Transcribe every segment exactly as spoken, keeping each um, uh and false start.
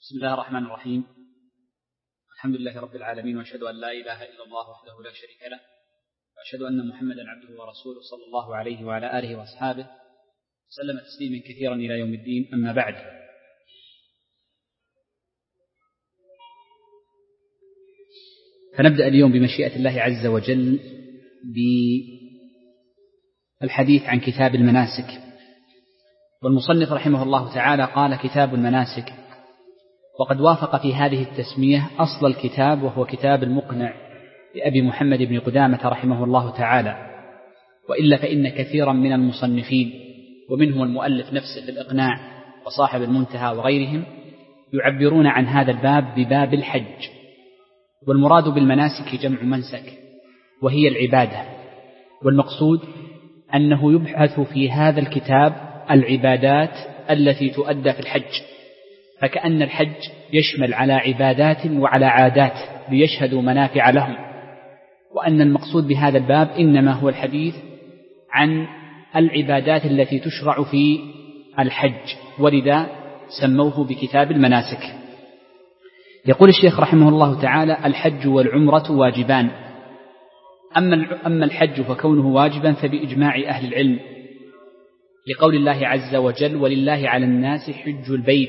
بسم الله الرحمن الرحيم. الحمد لله رب العالمين، وأشهد أن لا إله إلا الله وحده لا شريك له، وأشهد أن محمدا عبده ورسوله صلى الله عليه وعلى آله وأصحابه وسلم تسليما كثيرا إلى يوم الدين. أما بعد، فنبدأ اليوم بمشيئة الله عز وجل بالحديث عن كتاب المناسك. والمصنف رحمه الله تعالى قال: كتاب المناسك. وقد وافق في هذه التسمية أصل الكتاب، وهو كتاب المقنع لأبي محمد بن قدامة رحمه الله تعالى، وإلا فإن كثيرا من المصنفين ومنهم المؤلف نفسه في الإقناع وصاحب المنتهى وغيرهم يعبرون عن هذا الباب بباب الحج. والمراد بالمناسك جمع منسك، وهي العبادة، والمقصود أنه يبحث في هذا الكتاب العبادات التي تؤدى في الحج، فكأن الحج يشمل على عبادات وعلى عادات ليشهدوا منافع لهم، وأن المقصود بهذا الباب إنما هو الحديث عن العبادات التي تشرع في الحج، ولذا سموه بكتاب المناسك. يقول الشيخ رحمه الله تعالى: الحج والعمرة واجبان. أما الحج فكونه واجبا فبإجماع أهل العلم، لقول الله عز وجل: ولله على الناس حج البيت،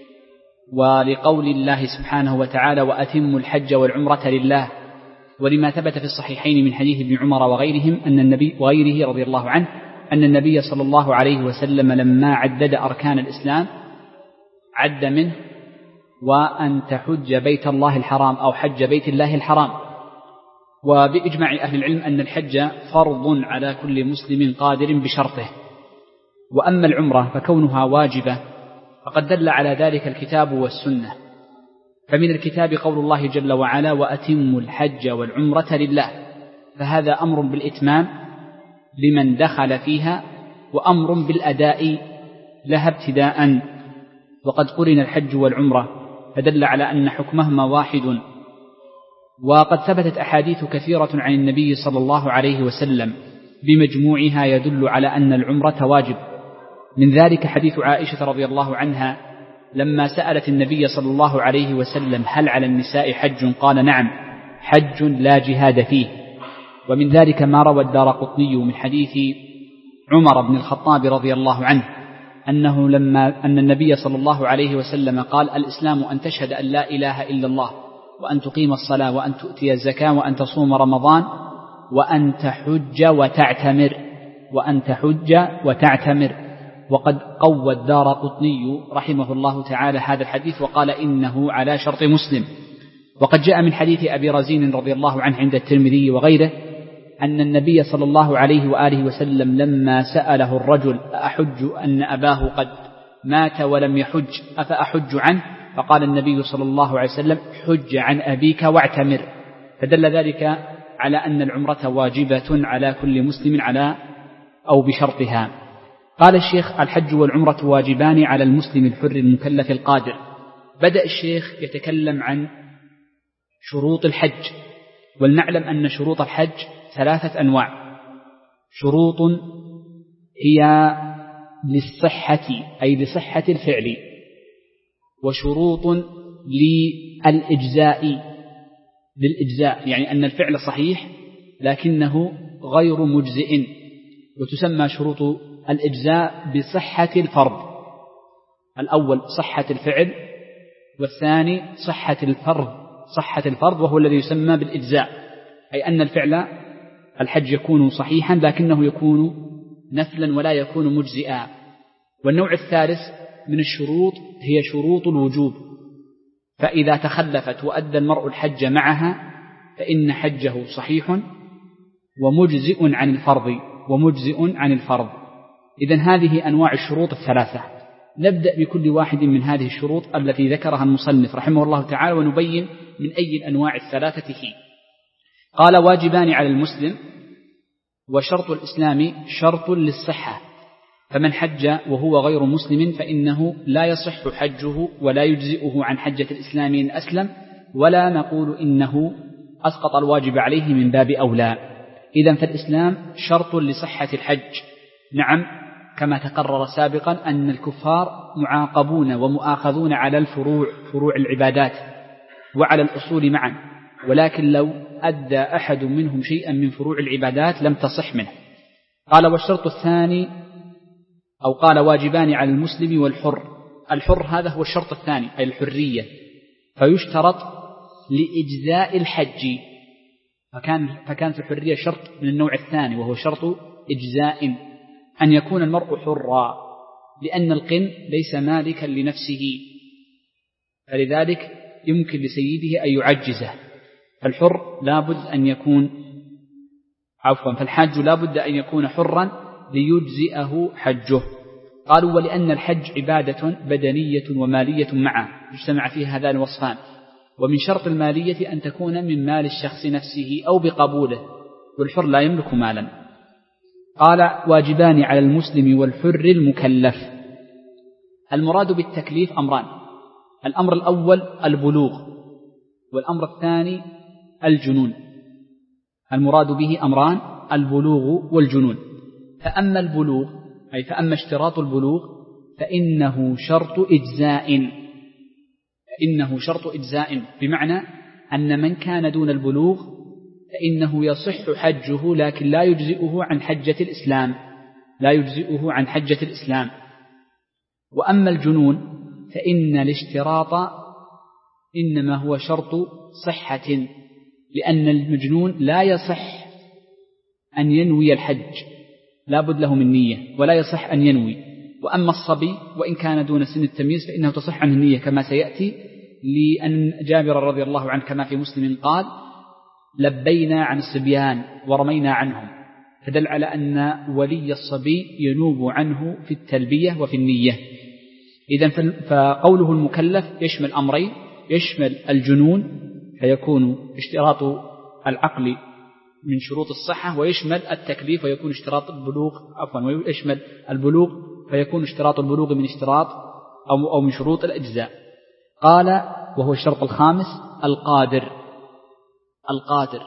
ولقول الله سبحانه وتعالى: وأتموا الحج والعمرة لله، ولما ثبت في الصحيحين من حديث ابن عمر وغيرهم أن النبي وغيره رضي الله عنه أن النبي صلى الله عليه وسلم لما عدد أركان الإسلام عد منه: وأن تحج بيت الله الحرام، أو حج بيت الله الحرام. وبإجماع أهل العلم أن الحج فرض على كل مسلم قادر بشرطه. وأما العمرة فكونها واجبة فقد دل على ذلك الكتاب والسنة. فمن الكتاب قول الله جل وعلا: وأتموا الحج والعمرة لله، فهذا أمر بالإتمام لمن دخل فيها، وأمر بالأداء لها ابتداء. وقد قرن الحج والعمرة فدل على أن حكمهما واحد. وقد ثبتت أحاديث كثيرة عن النبي صلى الله عليه وسلم بمجموعها يدل على أن العمرة واجب. من ذلك حديث عائشة رضي الله عنها لما سألت النبي صلى الله عليه وسلم: هل على النساء حج؟ قال: نعم، حج لا جهاد فيه. ومن ذلك ما روى الدارقطني من حديث عمر بن الخطاب رضي الله عنه أنه لما أن النبي صلى الله عليه وسلم قال: الإسلام أن تشهد أن لا إله إلا الله، وأن تقيم الصلاة، وأن تؤتي الزكاة، وأن تصوم رمضان، وأن تحج وتعتمر وأن تحج وتعتمر. وقد قوى الدارقطني رحمه الله تعالى هذا الحديث وقال: إنه على شرط مسلم. وقد جاء من حديث أبي رزين رضي الله عنه عند الترمذي وغيره أن النبي صلى الله عليه وآله وسلم لما سأله الرجل: أحج أن أباه قد مات ولم يحج، أفأحج عنه؟ فقال النبي صلى الله عليه وسلم: حج عن أبيك واعتمر. فدل ذلك على أن العمرة واجبة على كل مسلم على أو بشرطها. قال الشيخ: الحج والعمرة واجبان على المسلم الحر المكلف القادر. بدأ الشيخ يتكلم عن شروط الحج، ولنعلم أن شروط الحج ثلاثة أنواع: شروط هي للصحة أي لصحة الفعل، وشروط للإجزاء للإجزاء يعني أن الفعل صحيح لكنه غير مجزئ، وتسمى شروط الإجزاء بصحة الفرض. الأول صحة الفعل، والثاني صحة الفرض صحة الفرض وهو الذي يسمى بالإجزاء، أي أن الفعل الحج يكون صحيحا لكنه يكون نفلا ولا يكون مجزئا. والنوع الثالث من الشروط هي شروط الوجوب، فإذا تخلفت وأدى المرء الحج معها فإن حجه صحيح ومجزئ عن الفرض ومجزئ عن الفرض. إذن هذه أنواع الشروط الثلاثة. نبدأ بكل واحد من هذه الشروط التي ذكرها المصنف رحمه الله تعالى، ونبين من أي الأنواع الثلاثة هي. قال: واجبان على المسلم، وشرط الإسلام شرط للصحة، فمن حج وهو غير مسلم فإنه لا يصح حجه ولا يجزئه عن حجة الإسلام إن أسلم، ولا نقول إنه أسقط الواجب عليه من باب أولى. إذن فالإسلام شرط لصحة الحج. نعم، كما تقرر سابقا أن الكفار معاقبون ومؤاخذون على الفروع فروع العبادات وعلى الأصول معا، ولكن لو أدى أحد منهم شيئا من فروع العبادات لم تصح منه. قال والشرط الثاني أو قال واجبان على المسلم والحر. الحر هذا هو الشرط الثاني أي الحرية، فيشترط لإجزاء الحج، فكان فكانت الحرية شرط من النوع الثاني وهو شرط إجزاء، أن يكون المرء حرا، لأن القن ليس مالكا لنفسه، فلذلك يمكن لسيده أن يعجزه. فالحر لابد أن يكون عفوا فالحاج لابد أن يكون حرا ليجزئه حجه. قالوا ولأن الحج عبادة بدنية ومالية معا يجتمع فيها هذان الوصفان، ومن شرط المالية أن تكون من مال الشخص نفسه أو بقبوله، والحر لا يملك مالا. قال واجبان على المسلم والحر المكلف. المراد بالتكليف أمران: الأمر الأول البلوغ، والأمر الثاني الجنون. المراد به أمران: البلوغ والجنون. فأما البلوغ أي فأما اشتراط البلوغ فإنه شرط إجزاء فإنه شرط إجزاء بمعنى أن من كان دون البلوغ فإنه يصح حجه لكن لا يجزئه عن حجة الإسلام لا يجزئه عن حجة الإسلام. وأما الجنون فإن الاشتراط إنما هو شرط صحة، لأن المجنون لا يصح أن ينوي الحج، لا بد له من نية ولا يصح أن ينوي. وأما الصبي وإن كان دون سن التمييز فإنه تصح عنه النية كما سيأتي، لأن جابر رضي الله عنه كما في مسلم قال: لبينا عن الصبيان ورمينا عنهم، فدل على أن ولي الصبي ينوب عنه في التلبية وفي النية. إذن فقوله المكلف يشمل أمرين: يشمل الجنون فيكون اشتراط العقل من شروط الصحة، ويشمل التكليف ويكون اشتراط البلوغ عفوا ويشمل البلوغ فيكون اشتراط البلوغ من اشتراط أو أو من شروط الأجزاء. قال وهو الشرط الخامس القادر. القادر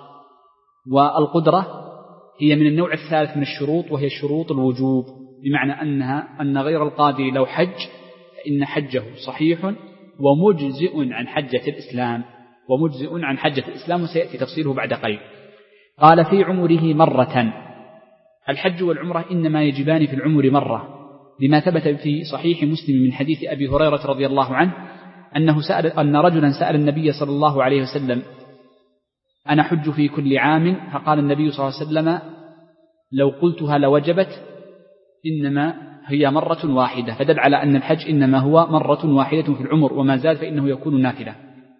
والقدرة هي من النوع الثالث من الشروط، وهي شروط الوجوب، بمعنى أنها أن غير القادر لو حج فإن حجه صحيح ومجزئ عن حجة الإسلام ومجزئ عن حجة الإسلام وسيأتي تفصيله بعد قليل. قال في عمره مرة. الحج والعمرة إنما يجبان في العمر مرة، لما ثبت في صحيح مسلم من حديث أبي هريرة رضي الله عنه أنه سأل أن رجلا سأل النبي صلى الله عليه وسلم: أنا حج في كل عام؟ فقال النبي صلى الله عليه وسلم: لو قلتها لوجبت، إنما هي مرة واحدة. فدل على أن الحج إنما هو مرة واحدة في العمر، وما زاد فإنه يكون نافلة.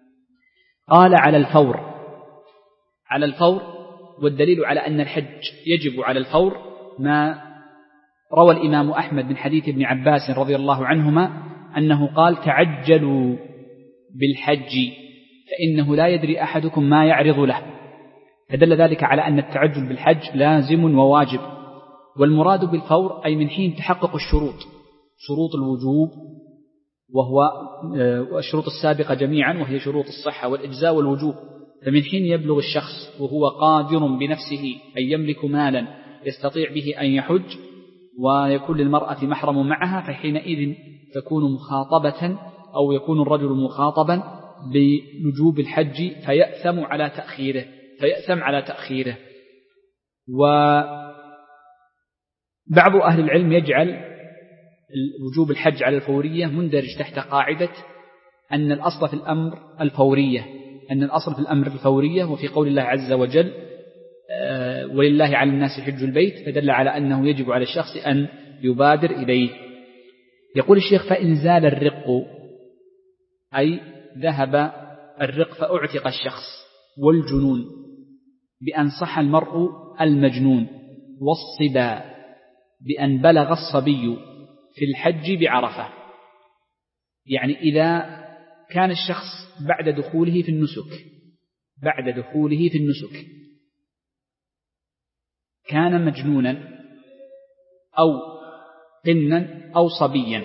قال على الفور. على الفور، والدليل على أن الحج يجب على الفور ما روى الإمام أحمد من حديث ابن عباس رضي الله عنهما أنه قال: تعجلوا بالحج فإنه لا يدري أحدكم ما يعرض له. فدل ذلك على أن التعجل بالحج لازم وواجب. والمراد بالفور أي من حين تحقق الشروط، شروط الوجوب وهو الشروط السابقة جميعا، وهي شروط الصحة والإجزاء والوجوب. فمن حين يبلغ الشخص وهو قادر بنفسه أن يملك مالا يستطيع به أن يحج ويكون للمرأة محرم معها، فحينئذ تكون مخاطبة أو يكون الرجل مخاطبا بوجوب الحج فيأثم على تأخيره فيأثم على تأخيره. وبعض أهل العلم يجعل وجوب الحج على الفورية مندرج تحت قاعدة أن الأصل في الأمر الفورية أن الأصل في الأمر الفورية وفي قول الله عز وجل: ولله على الناس حج البيت، فدل على أنه يجب على الشخص أن يبادر إليه. يقول الشيخ: فإن زال الرق أي ذهب الرق فأعتق الشخص، والجنون بأن صح المرء المجنون، والصبا بأن بلغ الصبي في الحج بعرفة. يعني إذا كان الشخص بعد دخوله في النسك بعد دخوله في النسك كان مجنونا أو قنا أو صبيا.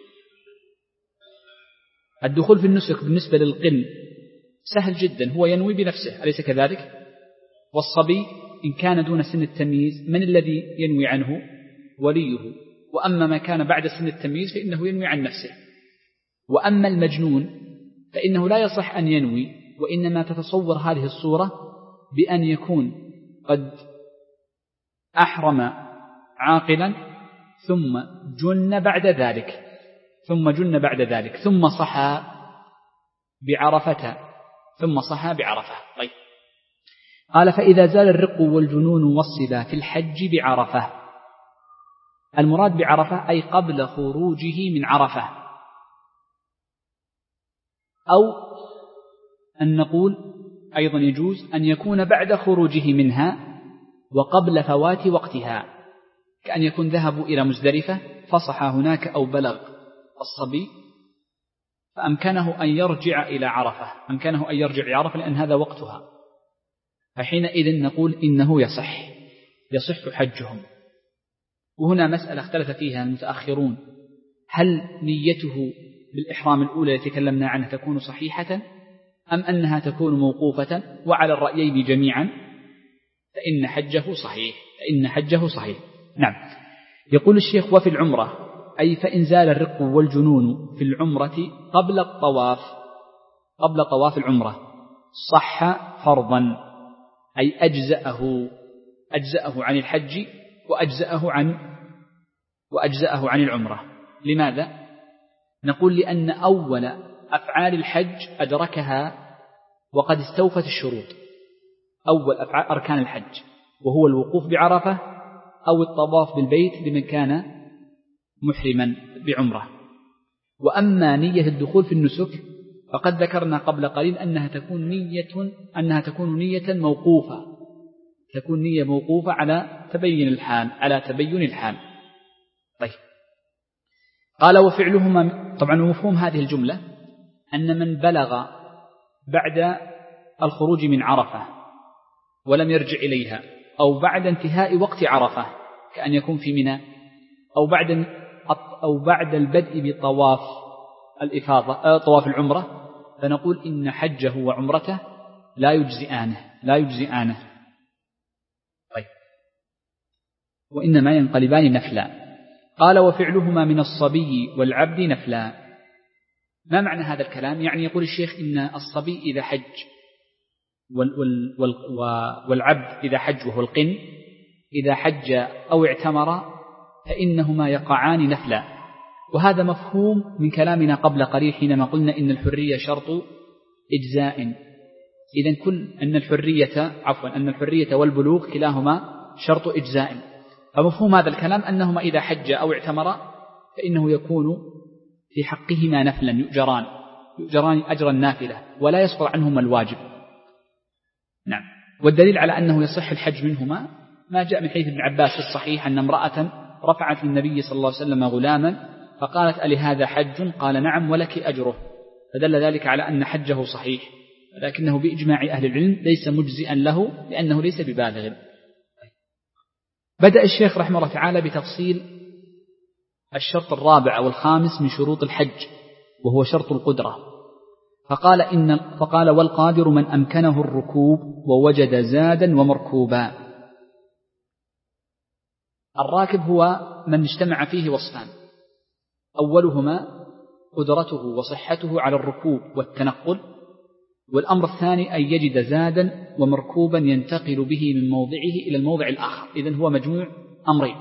الدخول في النسك بالنسبة للقن سهل جدا، هو ينوي بنفسه، أليس كذلك؟ والصبي إن كان دون سن التمييز من الذي ينوي عنه؟ وليه. وأما ما كان بعد سن التمييز فإنه ينوي عن نفسه. وأما المجنون فإنه لا يصح أن ينوي، وإنما تتصور هذه الصورة بأن يكون قد أحرم عاقلا ثم جن بعد ذلك ثم جن بعد ذلك ثم صحى بعرفة ثم صحى بعرفة. طيب، قال فإذا زال الرق والجنون والصبا في الحج بعرفة. المراد بعرفة أي قبل خروجه من عرفة، أو أن نقول أيضا يجوز أن يكون بعد خروجه منها وقبل فوات وقتها، كأن يكون ذهبوا إلى مزدلفة فصح هناك أو بلغ الصبي فأمكنه أن يرجع إلى عرفة أمكنه أن يرجع إلى عرفة لأن هذا وقتها، فحينئذ نقول إنه يصح يصح حجهم. وهنا مسألة اختلف فيها المتأخرون، هل نيته بالإحرام الأولى التي تكلمنا عنها تكون صحيحة أم أنها تكون موقوفة؟ وعلى الرأيين جميعا فإن حجه صحيح فإن حجه صحيح. نعم. يقول الشيخ وفي العمرة أي فإن زال الرق والجنون في العمرة قبل الطواف قبل طواف العمرة صح فرضا، أي أجزأه أجزأه عن الحج وأجزأه عن وأجزأه عن العمرة. لماذا؟ نقول لأن أول أفعال الحج أدركها وقد استوفت الشروط، أول أفعال أركان الحج وهو الوقوف بعرفة أو الطواف بالبيت لمن كان محرما بعمرة. وأما نية الدخول في النسك فقد ذكرنا قبل قليل أنها تكون نية أنها تكون نية موقوفة تكون نية موقوفة على تبين الحال على تبين الحال. طيب، قال وفعلهما. طبعا مفهوم هذه الجملة أن من بلغ بعد الخروج من عرفة ولم يرجع إليها، أو بعد انتهاء وقت عرفة كأن يكون في منى، أو بعد أو بعد البدء بطواف الإفاضة طواف العمرة، فنقول إن حجه وعمرته لا يجزئانه لا يجزئانه طيب، وإنما ينقلبان نفلا. قال وفعلهما من الصبي والعبد نفلا. ما معنى هذا الكلام؟ يعني يقول الشيخ إن الصبي إذا حج والعبد إذا حج وهو القن إذا حج أو اعتمر فإنهما يقعان نفلا. وهذا مفهوم من كلامنا قبل قليل حينما قلنا إن الحرية شرط إجزاء. إذن كل أن الحرية عفوا أن الحرية والبلوغ كلاهما شرط إجزاء. فمفهوم هذا الكلام أنهما إذا حج أو اعتمر فإنه يكون في حقهما نفلا يؤجران يؤجران أجر النافلة ولا يسقط عنهما الواجب. نعم. والدليل على أنه يصح الحج منهما ما جاء من حديث ابن عباس في الصحيح أن امرأة رفعت للنبي صلى الله عليه وسلم غلاما فقالت ألي هذا حج؟ قال نعم ولك أجره، فدل ذلك على أن حجه صحيح، لكنه بإجماع أهل العلم ليس مجزئا له لأنه ليس ببالغ. بدأ الشيخ رحمه الله تعالى بتفصيل الشرط الرابع أو الخامس من شروط الحج وهو شرط القدرة، فقال إن فقال والقادر من أمكنه الركوب ووجد زادا ومركوبا. الراكب هو من اجتمع فيه وصفان، أولهما قدرته وصحته على الركوب والتنقل، والأمر الثاني أن يجد زادا ومركوبا ينتقل به من موضعه إلى الموضع الآخر. إذن هو مجموع أمرين.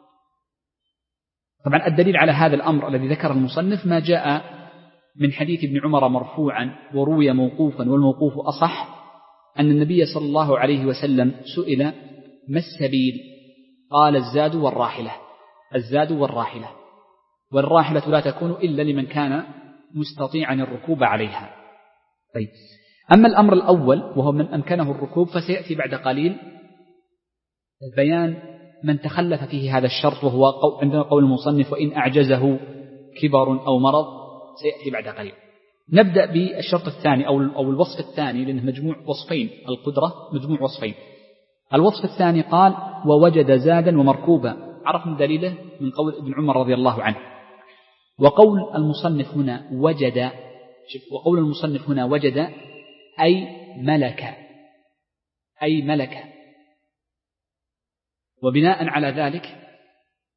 طبعا الدليل على هذا الأمر الذي ذكر المصنف ما جاء من حديث ابن عمر مرفوعا وروي موقوفا، والموقوف أصح، أن النبي صلى الله عليه وسلم سئل ما السبيل؟ قال الزاد والراحلة الزاد والراحلة والراحلة لا تكون إلا لمن كان مستطيعا الركوب عليها. طيب، أما الأمر الأول وهو من أمكنه الركوب فسيأتي بعد قليل بيان من تخلف فيه هذا الشرط، وهو عندنا قول المصنف وإن أعجزه كبر أو مرض، سيأتي بعد قليل. نبدأ بالشرط الثاني أو أو الوصف الثاني لأنه مجموع وصفين، القدرة مجموع وصفين. الوصف الثاني قال ووجد زادا ومركوبا، عرفنا دليله من قول ابن عمر رضي الله عنه. وقول المصنف هنا وجد وقول المصنف هنا وجد أي ملك أي ملك وبناء على ذلك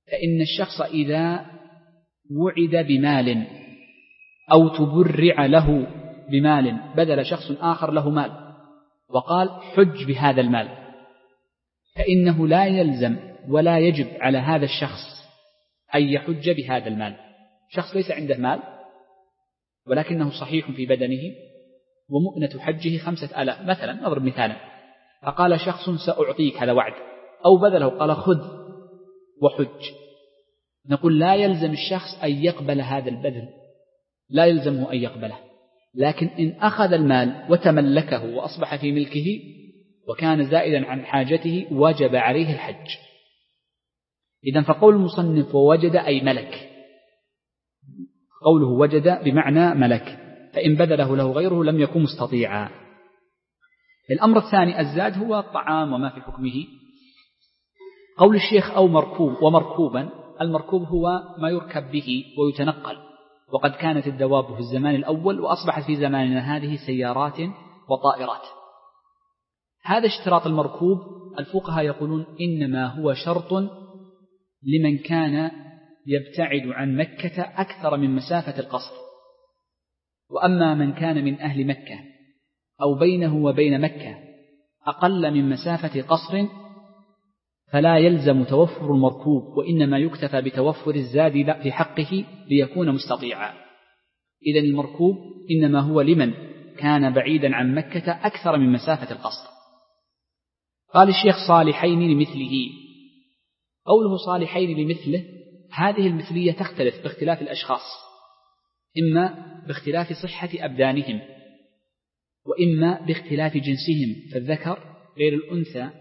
فإن الشخص إذا وعد بمال أو تبرع له بمال، بذل شخص آخر له مال وقال حج بهذا المال، فإنه لا يلزم ولا يجب على هذا الشخص أن يحج بهذا المال. شخص ليس عنده مال ولكنه صحيح في بدنه ومؤنة حجه خمسة آلاف مثلا، نضرب مثالا، فقال شخص سأعطيك، هذا وعد، أو بذله قال خذ وحج، نقول لا يلزم الشخص أن يقبل هذا البذل، لا يلزمه أن يقبله، لكن إن أخذ المال وتملكه وأصبح في ملكه وكان زائدا عن حاجته وجب عليه الحج. إذن فقول المصنف ووجد أي ملك، قوله وجد بمعنى ملك، فإن بذله له غيره لم يكن مستطيعا. الأمر الثاني الزاد هو الطعام وما في حكمه. قول الشيخ أو مركوب ومركوبا، المركوب هو ما يركب به ويتنقل، وقد كانت الدواب في الزمان الأول وأصبحت في زماننا هذه سيارات وطائرات. هذا اشتراط المركوب الفقهاء يقولون إنما هو شرط لمن كان يبتعد عن مكة أكثر من مسافة القصر، وأما من كان من أهل مكة أو بينه وبين مكة أقل من مسافة قصر فلا يلزم توفر المركوب، وإنما يكتفى بتوفر الزاد في حقه ليكون مستطيعا. إذن المركوب إنما هو لمن كان بعيدا عن مكة أكثر من مسافة القصر. قال الشيخ صالحين لمثله، قوله صالحين لمثله، هذه المثلية تختلف باختلاف الأشخاص، إما باختلاف صحة أبدانهم وإما باختلاف جنسهم فالذكر غير الأنثى،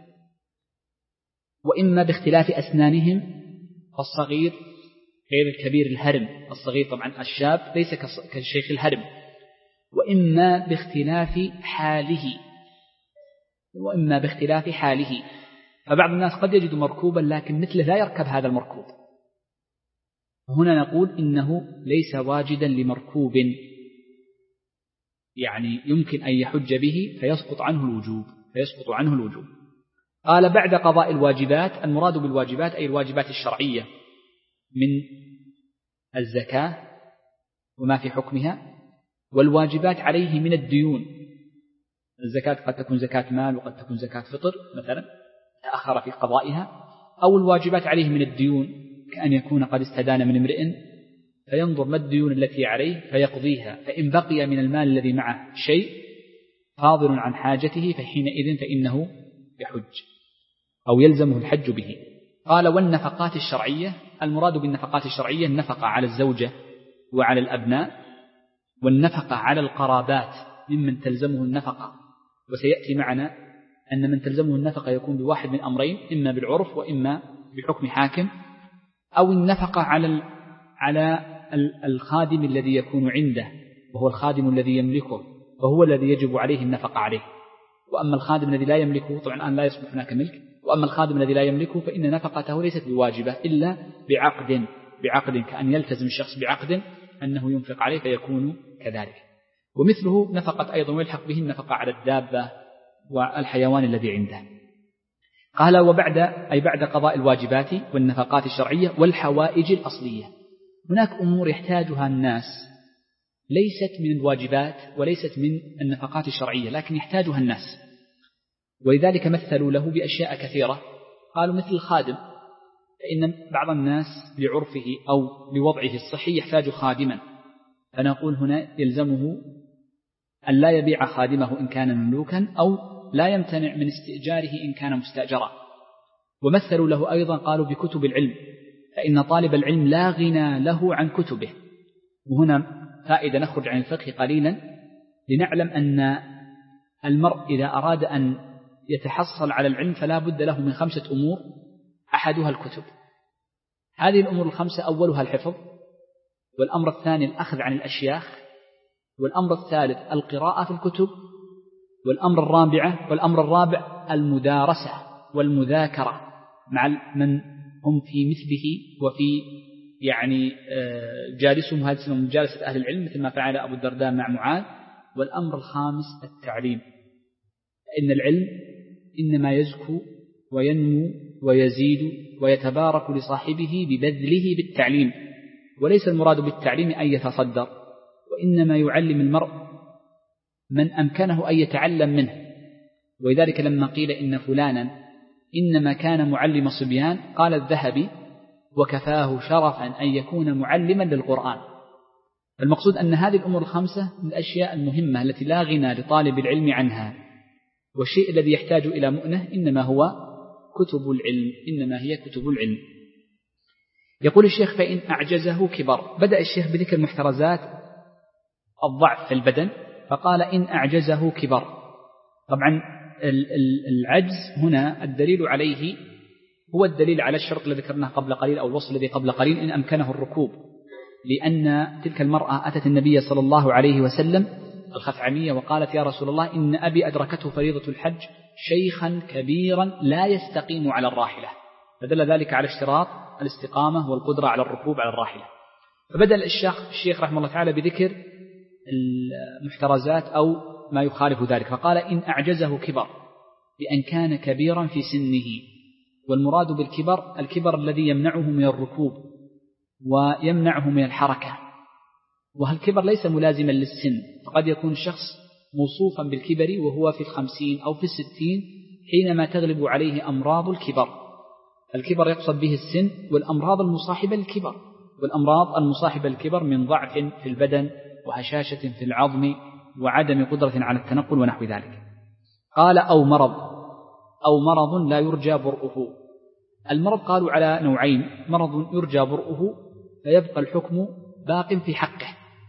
وإما باختلاف أسنانهم فالصغير غير الكبير الهرم، الصغير طبعا الشاب ليس كالشيخ الهرم، وإما باختلاف حاله وإما باختلاف حاله. فبعض الناس قد يجد مركوبا لكن مثله لا يركب هذا المركوب، هنا نقول إنه ليس واجدا لمركوب، يعني يمكن أن يحج به فيسقط عنه الوجوب فيسقط عنه الوجوب. قال بعد قضاء الواجبات، المراد بالواجبات أي الواجبات الشرعية من الزكاة وما في حكمها، والواجبات عليه من الديون. الزكاة قد تكون زكاة مال وقد تكون زكاة فطر مثلا تأخر في قضائها، أو الواجبات عليه من الديون كأن يكون قد استدان من امرئ فينظر ما الديون التي عليه فيقضيها، فإن بقي من المال الذي معه شيء فاضل عن حاجته فحينئذ فإنه يحج أو يلزمه الحج به. قال والنفقات الشرعية، المراد بالنفقات الشرعية النفقة على الزوجة وعلى الأبناء، والنفقة على القرابات ممن تلزمه النفقة، وسيأتي معنا أن من تلزمه النفقة يكون بواحد من أمرين، إما بالعرف وإما بحكم حاكم، أو النفقة على على الخادم الذي يكون عنده وهو الخادم الذي يملكه وهو الذي يجب عليه النفقة عليه. وأما الخادم الذي لا يملكه طبعا الآن لا يصبح هناك ملك، وأما الخادم الذي لا يملكه فإن نفقته ليست بواجبة إلا بعقد بعقد كأن يلتزم الشخص بعقد أنه ينفق عليه فيكون كذلك. ومثله نفقة أيضا ويلحق به النفقة على الدابة والحيوان الذي عنده. قال وبعد أي بعد قضاء الواجبات والنفقات الشرعية والحوائج الأصلية. هناك أمور يحتاجها الناس ليست من الواجبات وليست من النفقات الشرعية لكن يحتاجها الناس، ولذلك مثلوا له بأشياء كثيرة. قالوا مثل الخادم، فإن بعض الناس لعرفه أو لوضعه الصحي يحتاج خادما، فنقول هنا يلزمه أن لا يبيع خادمه إن كان مملوكا أو لا يمتنع من استئجاره إن كان مستأجرا. ومثلوا له أيضا قالوا بكتب العلم، فإن طالب العلم لا غنى له عن كتبه. وهنا فائدة نخرج عن الفقه قليلا لنعلم أن المرء إذا أراد أن يتحصل على العلم فلا بد له من خمسة أمور، أحدها الكتب. هذه الأمور الخمسة أولها الحفظ، والأمر الثاني الأخذ عن الأشياخ، والأمر الثالث القراءة في الكتب، والأمر الرابع والأمر الرابع المدارسة والمذاكرة مع من هم في مثله وفي يعني جالسهم هذا اسمه مجالسة أهل العلم مثل ما فعل أبو الدرداء مع معاذ. والأمر الخامس التعليم، فإن العلم إنما يزكو وينمو ويزيد ويتبارك لصاحبه ببذله بالتعليم، وليس المراد بالتعليم أن يتصدر، وإنما يعلم المرء من أمكنه أن يتعلم منه. ولذلك لما قيل إن فلانا إنما كان معلم صبيان قال الذهبي وكفاه شرفا أن يكون معلما للقرآن. المقصود أن هذه الأمور الخمسة من الأشياء المهمة التي لا غنى لطالب العلم عنها، والشيء الذي يحتاج إلى مؤنة إنما هو كتب العلم، إنما هي كتب العلم. يقول الشيخ فإن أعجزه كبر. بدأ الشيخ بذكر محترزات الضعف في البدن، فقال إن أعجزه كبر. طبعا العجز هنا الدليل عليه هو الدليل على الشرط الذي ذكرناه قبل قليل أو الوصف الذي قبل قليل، إن أمكنه الركوب، لأن تلك المرأة أتت النبي صلى الله عليه وسلم الخثعمية وقالت يا رسول الله إن أبي أدركته فريضة الحج شيخا كبيرا لا يستقيم على الراحلة، فدل ذلك على اشتراط الاستقامة والقدرة على الركوب على الراحلة. فبدأ الشيخ, الشيخ رحمه الله تعالى بذكر المحترزات أو ما يخالف ذلك، فقال إن أعجزه كبر بأن كان كبيرا في سنه. والمراد بالكبر الكبر الذي يمنعه من الركوب ويمنعه من الحركة، وهالكبر ليس ملازما للسن، فقد يكون الشخص موصوفا بالكبر وهو في الخمسين أو في الستين حينما تغلب عليه أمراض الكبر. الكبر يقصد به السن والأمراض المصاحبة للكبر، والأمراض المصاحبة للكبر من ضعف في البدن وهشاشة في العظم وعدم قدرة على التنقل ونحو ذلك. قال أو مرض أو مرض لا يرجى برؤه. المرض قالوا على نوعين: مرض يرجى برؤه فيبقى الحكم باق في حقه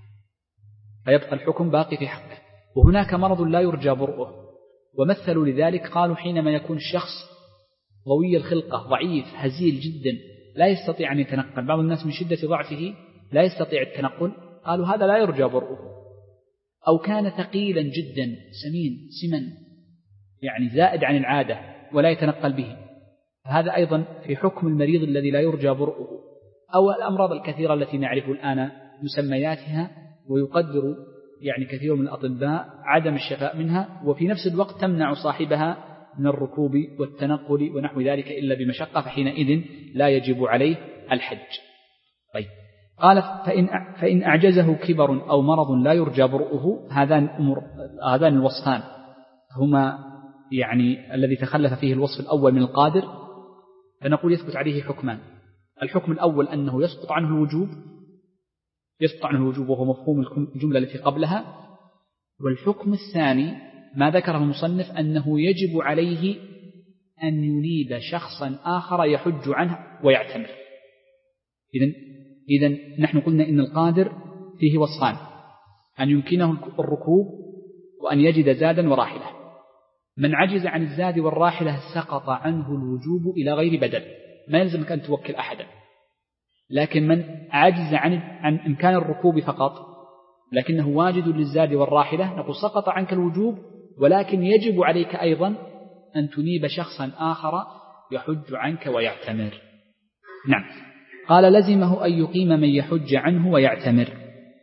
فيبقى الحكم باقي في حقه وهناك مرض لا يرجى برؤه. ومثلوا لذلك قالوا حينما يكون الشخص ضوي الخلقة ضعيف هزيل جدا لا يستطيع أن يتنقل، بعض الناس من شدة ضعفه لا يستطيع التنقل، قالوا هذا لا يرجى برؤه. أو كان ثقيلا جدا سمين سمن يعني زائد عن العادة ولا يتنقل به، هذا أيضا في حكم المريض الذي لا يرجى برؤه. أو الأمراض الكثيرة التي نعرف الآن مسمياتها ويقدر يعني كثير من الأطباء عدم الشفاء منها، وفي نفس الوقت تمنع صاحبها من الركوب والتنقل ونحو ذلك إلا بمشقة، فحينئذ لا يجب عليه الحج. طيب قال فإن فإن أعجزه كبر أو مرض لا يرجى برؤه، هذان أمر هذان الوصفان هما يعني الذي تخلف فيه الوصف الأول من القادر، فنقول يثبت عليه حكمان. الحكم الأول أنه يسقط عنه الوجوب يسقط عنه الوجوب وهو مفهوم الجملة التي قبلها. والحكم الثاني ما ذكره المصنف أنه يجب عليه أن ينيب شخصا آخر يحج عنه ويعتمر. إذن إذن نحن قلنا إن القادر فيه وصفان: أن يمكنه الركوب وأن يجد زادا وراحلة. من عجز عن الزاد والراحلة سقط عنه الوجوب إلى غير بدل، ما يلزمك أن توكل أحدا. لكن من عجز عن عن إمكان الركوب فقط لكنه واجد للزاد والراحلة، نقول سقط عنك الوجوب، ولكن يجب عليك أيضا أن تنيب شخصا آخر يحج عنك ويعتمر. نعم. قال لزمه أن يقيم من يحج عنه ويعتمر.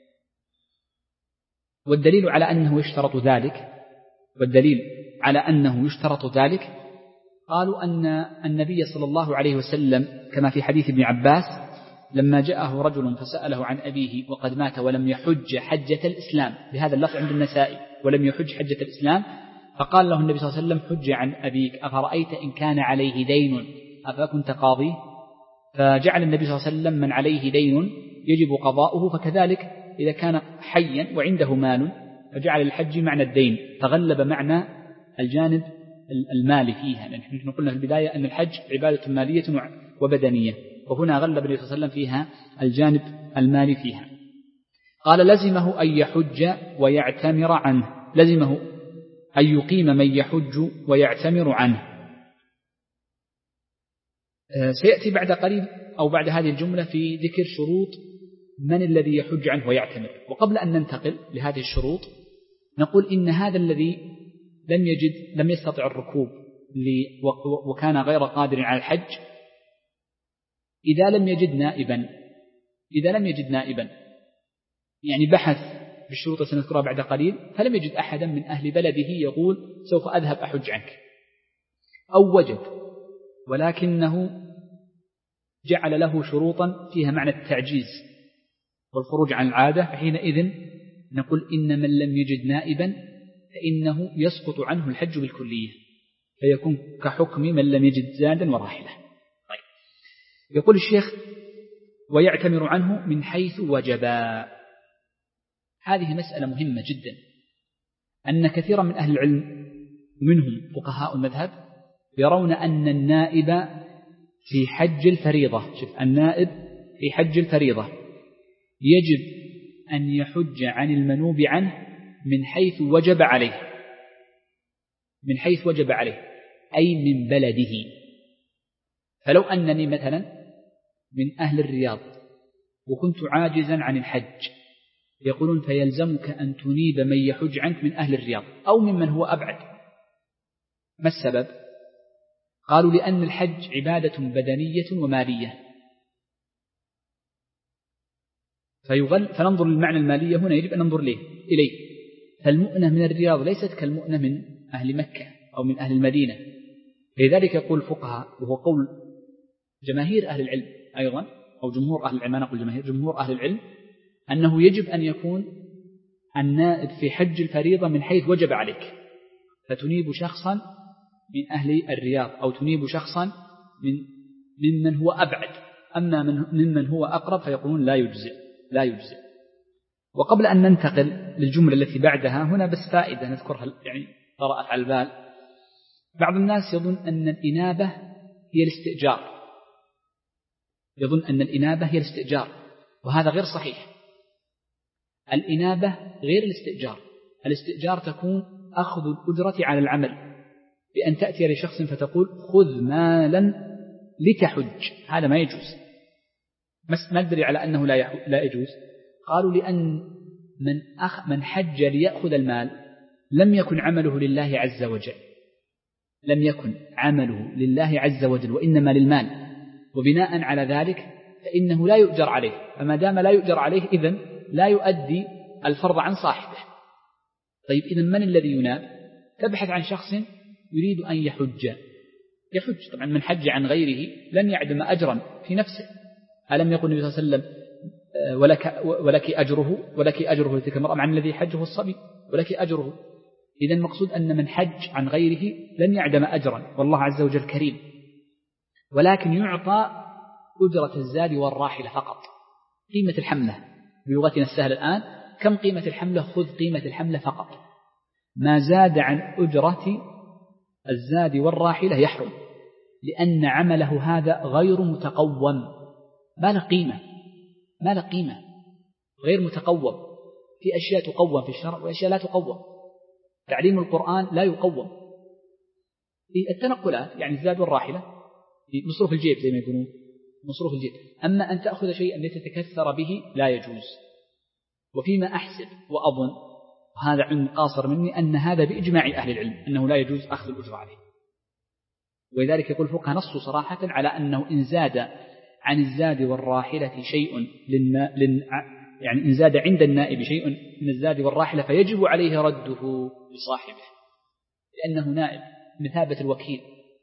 والدليل على أنه يشترط ذلك والدليل على أنه يشترط ذلك قالوا أن النبي صلى الله عليه وسلم كما في حديث ابن عباس لما جاءه رجل فسأله عن أبيه وقد مات ولم يحج حجة الإسلام، بهذا اللفظ عند النسائي ولم يحج حجة الإسلام، فقال له النبي صلى الله عليه وسلم حج عن أبيك أفرأيت إن كان عليه دين أفكنت قاضيه؟ فجعل النبي صلى الله عليه وسلم من عليه دين يجب قضاؤه، فكذلك إذا كان حيا وعنده مال فجعل الحج معنى الدين، تغلب معنى الجانب المالي فيها، لأن نحن قلنا في البداية أن الحج عبادة مالية وبدنية، وهنا غلب النبي صلى الله عليه وسلم فيها الجانب المالي فيها. قال لزمه أن يحج ويعتمر عنه، لزمه أن يقيم من يحج ويعتمر عنه. سيأتي بعد قليل أو بعد هذه الجملة في ذكر شروط من الذي يحج عنه ويعتمر. وقبل أن ننتقل لهذه الشروط نقول إن هذا الذي لم يجد لم يستطع الركوب وكان غير قادر على الحج، إذا لم يجد نائبا إذا لم يجد نائبا يعني بحث بالشروط سنذكرها بعد قليل فلم يجد أحدا من أهل بلده يقول سوف أذهب أحج عنك، أو وجد ولكنه جعل له شروطا فيها معنى التعجيز والخروج عن العادة، فحينئذ نقول إن من لم يجد نائبا فإنه يسقط عنه الحج بالكلية، فيكون كحكم من لم يجد زادا وراحلة. طيب. يقول الشيخ ويعتمر عنه من حيث وجبا. هذه مسألة مهمة جدا، أن كثيرا من أهل العلم ومنهم فقهاء المذهب يرون أن النائب في حج الفريضة، شوف النائب في حج الفريضة يجب أن يحج عن المنوب عنه من حيث وجب عليه، من حيث وجب عليه أي من بلده. فلو أنني مثلا من أهل الرياض وكنت عاجزا عن الحج، يقولون فيلزمك أن تنيب من يحج عنك من أهل الرياض أو ممن هو أبعد. ما السبب؟ قالوا لأن الحج عبادة بدنية ومالية، فيغل فننظر للمعنى المالية هنا، يجب أن ننظر ليه إليه. فالمؤنة من الرياض ليست كالمؤنة من أهل مكة أو من أهل المدينة. لذلك يقول الفقهاء، وهو قول جماهير أهل العلم أيضا، أو جمهور أهل العلم، ما نقول جماهير، جمهور أهل العلم، أنه يجب أن يكون النائب في حج الفريضة من حيث وجب عليك، فتنيب شخصا من أهل الرياض أو تنيب شخصا من ممن هو أبعد. أما من ممن هو أقرب فيقولون لا يجزئ لا يجزئ. وقبل أن ننتقل للجملة التي بعدها، هنا بس فائدة نذكرها يعني طرأت على البال. بعض الناس يظن أن الإنابة هي الاستئجار، يظن أن الإنابة هي الاستئجار، وهذا غير صحيح. الإنابة غير الاستئجار. الاستئجار تكون أخذ الأجرة على العمل، بأن تأتي لشخص فتقول خذ مالا لتحج، هذا ما يجوز. ما ندري على أنه لا يجوز؟ قالوا لأن من, أخ من حج ليأخذ المال لم يكن عمله لله عز وجل، لم يكن عمله لله عز وجل وإنما للمال، وبناء على ذلك فإنه لا يؤجر عليه. فما دام لا يؤجر عليه إذن لا يؤدي الفرض عن صاحبه. طيب إذن من الذي يناب؟ تبحث عن شخص يريد أن يحج يحج طبعا من حج عن غيره لن يعدم أجرا في نفسه. ألم يقول النبي صلى الله عليه وسلم ولك, ولك أجره ولك أجره لتلك المرأة، عن الذي حجه الصبي ولك أجره. إذا المقصود أن من حج عن غيره لن يعدم أجرا، والله عز وجل كريم، ولكن يعطى أجرة الزاد والراحلة فقط. قيمة الحملة بلغتنا السهل الآن، كم قيمة الحملة؟ خذ قيمة الحملة فقط، ما زاد عن أجرة الزاد والراحلة يحرم، لأن عمله هذا غير متقوم، ما له قيمة، ما له قيمة، غير متقوم. في أشياء تقوم في الشرع وأشياء لا تقوم. تعليم القرآن لا يقوم. في التنقلات يعني الزاد والراحلة، في مصروف الجيب زي ما يقولون، مصروف الجيب. أما أن تأخذ شيئا لتتكثر به لا يجوز. وفيما أحسب وأظن، وهذا علم قاصر مني، أن هذا بإجماع أهل العلم أنه لا يجوز أخذ الأجر عليه. ولذلك يقول الفقهاء نصوا صراحة على أنه إن زاد عن الزاد والراحلة شيء للنا... لن... يعني إن زاد عند النائب شيء من الزاد والراحلة فيجب عليه رده لصاحبه، لأنه نائب مثابة الوكيل.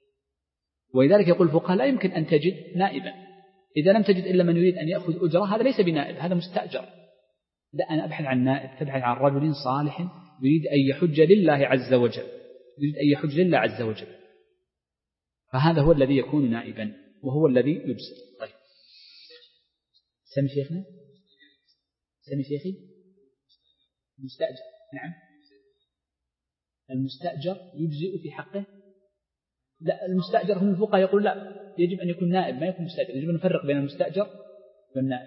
ولذلك يقول الفقهاء لا يمكن أن تجد نائبا، إذا لم تجد إلا من يريد أن يأخذ أجرة هذا ليس بنائب، هذا مستأجر. لا، أنا أبحث عن نائب، تبحث عن رجل صالح يريد أن يحج لله عز وجل، يريد أن يحج لله عز وجل، فهذا هو الذي يكون نائبا وهو الذي يجزي. طيب سمي شيخنا، سمي شيخي. المستأجر، نعم المستأجر يجزئ في حقه. لا، المستأجر هم الفقهاء يقول لا، يجب أن يكون نائب ما يكون مستأجر، يجب أن نفرق بين المستأجر والنائب.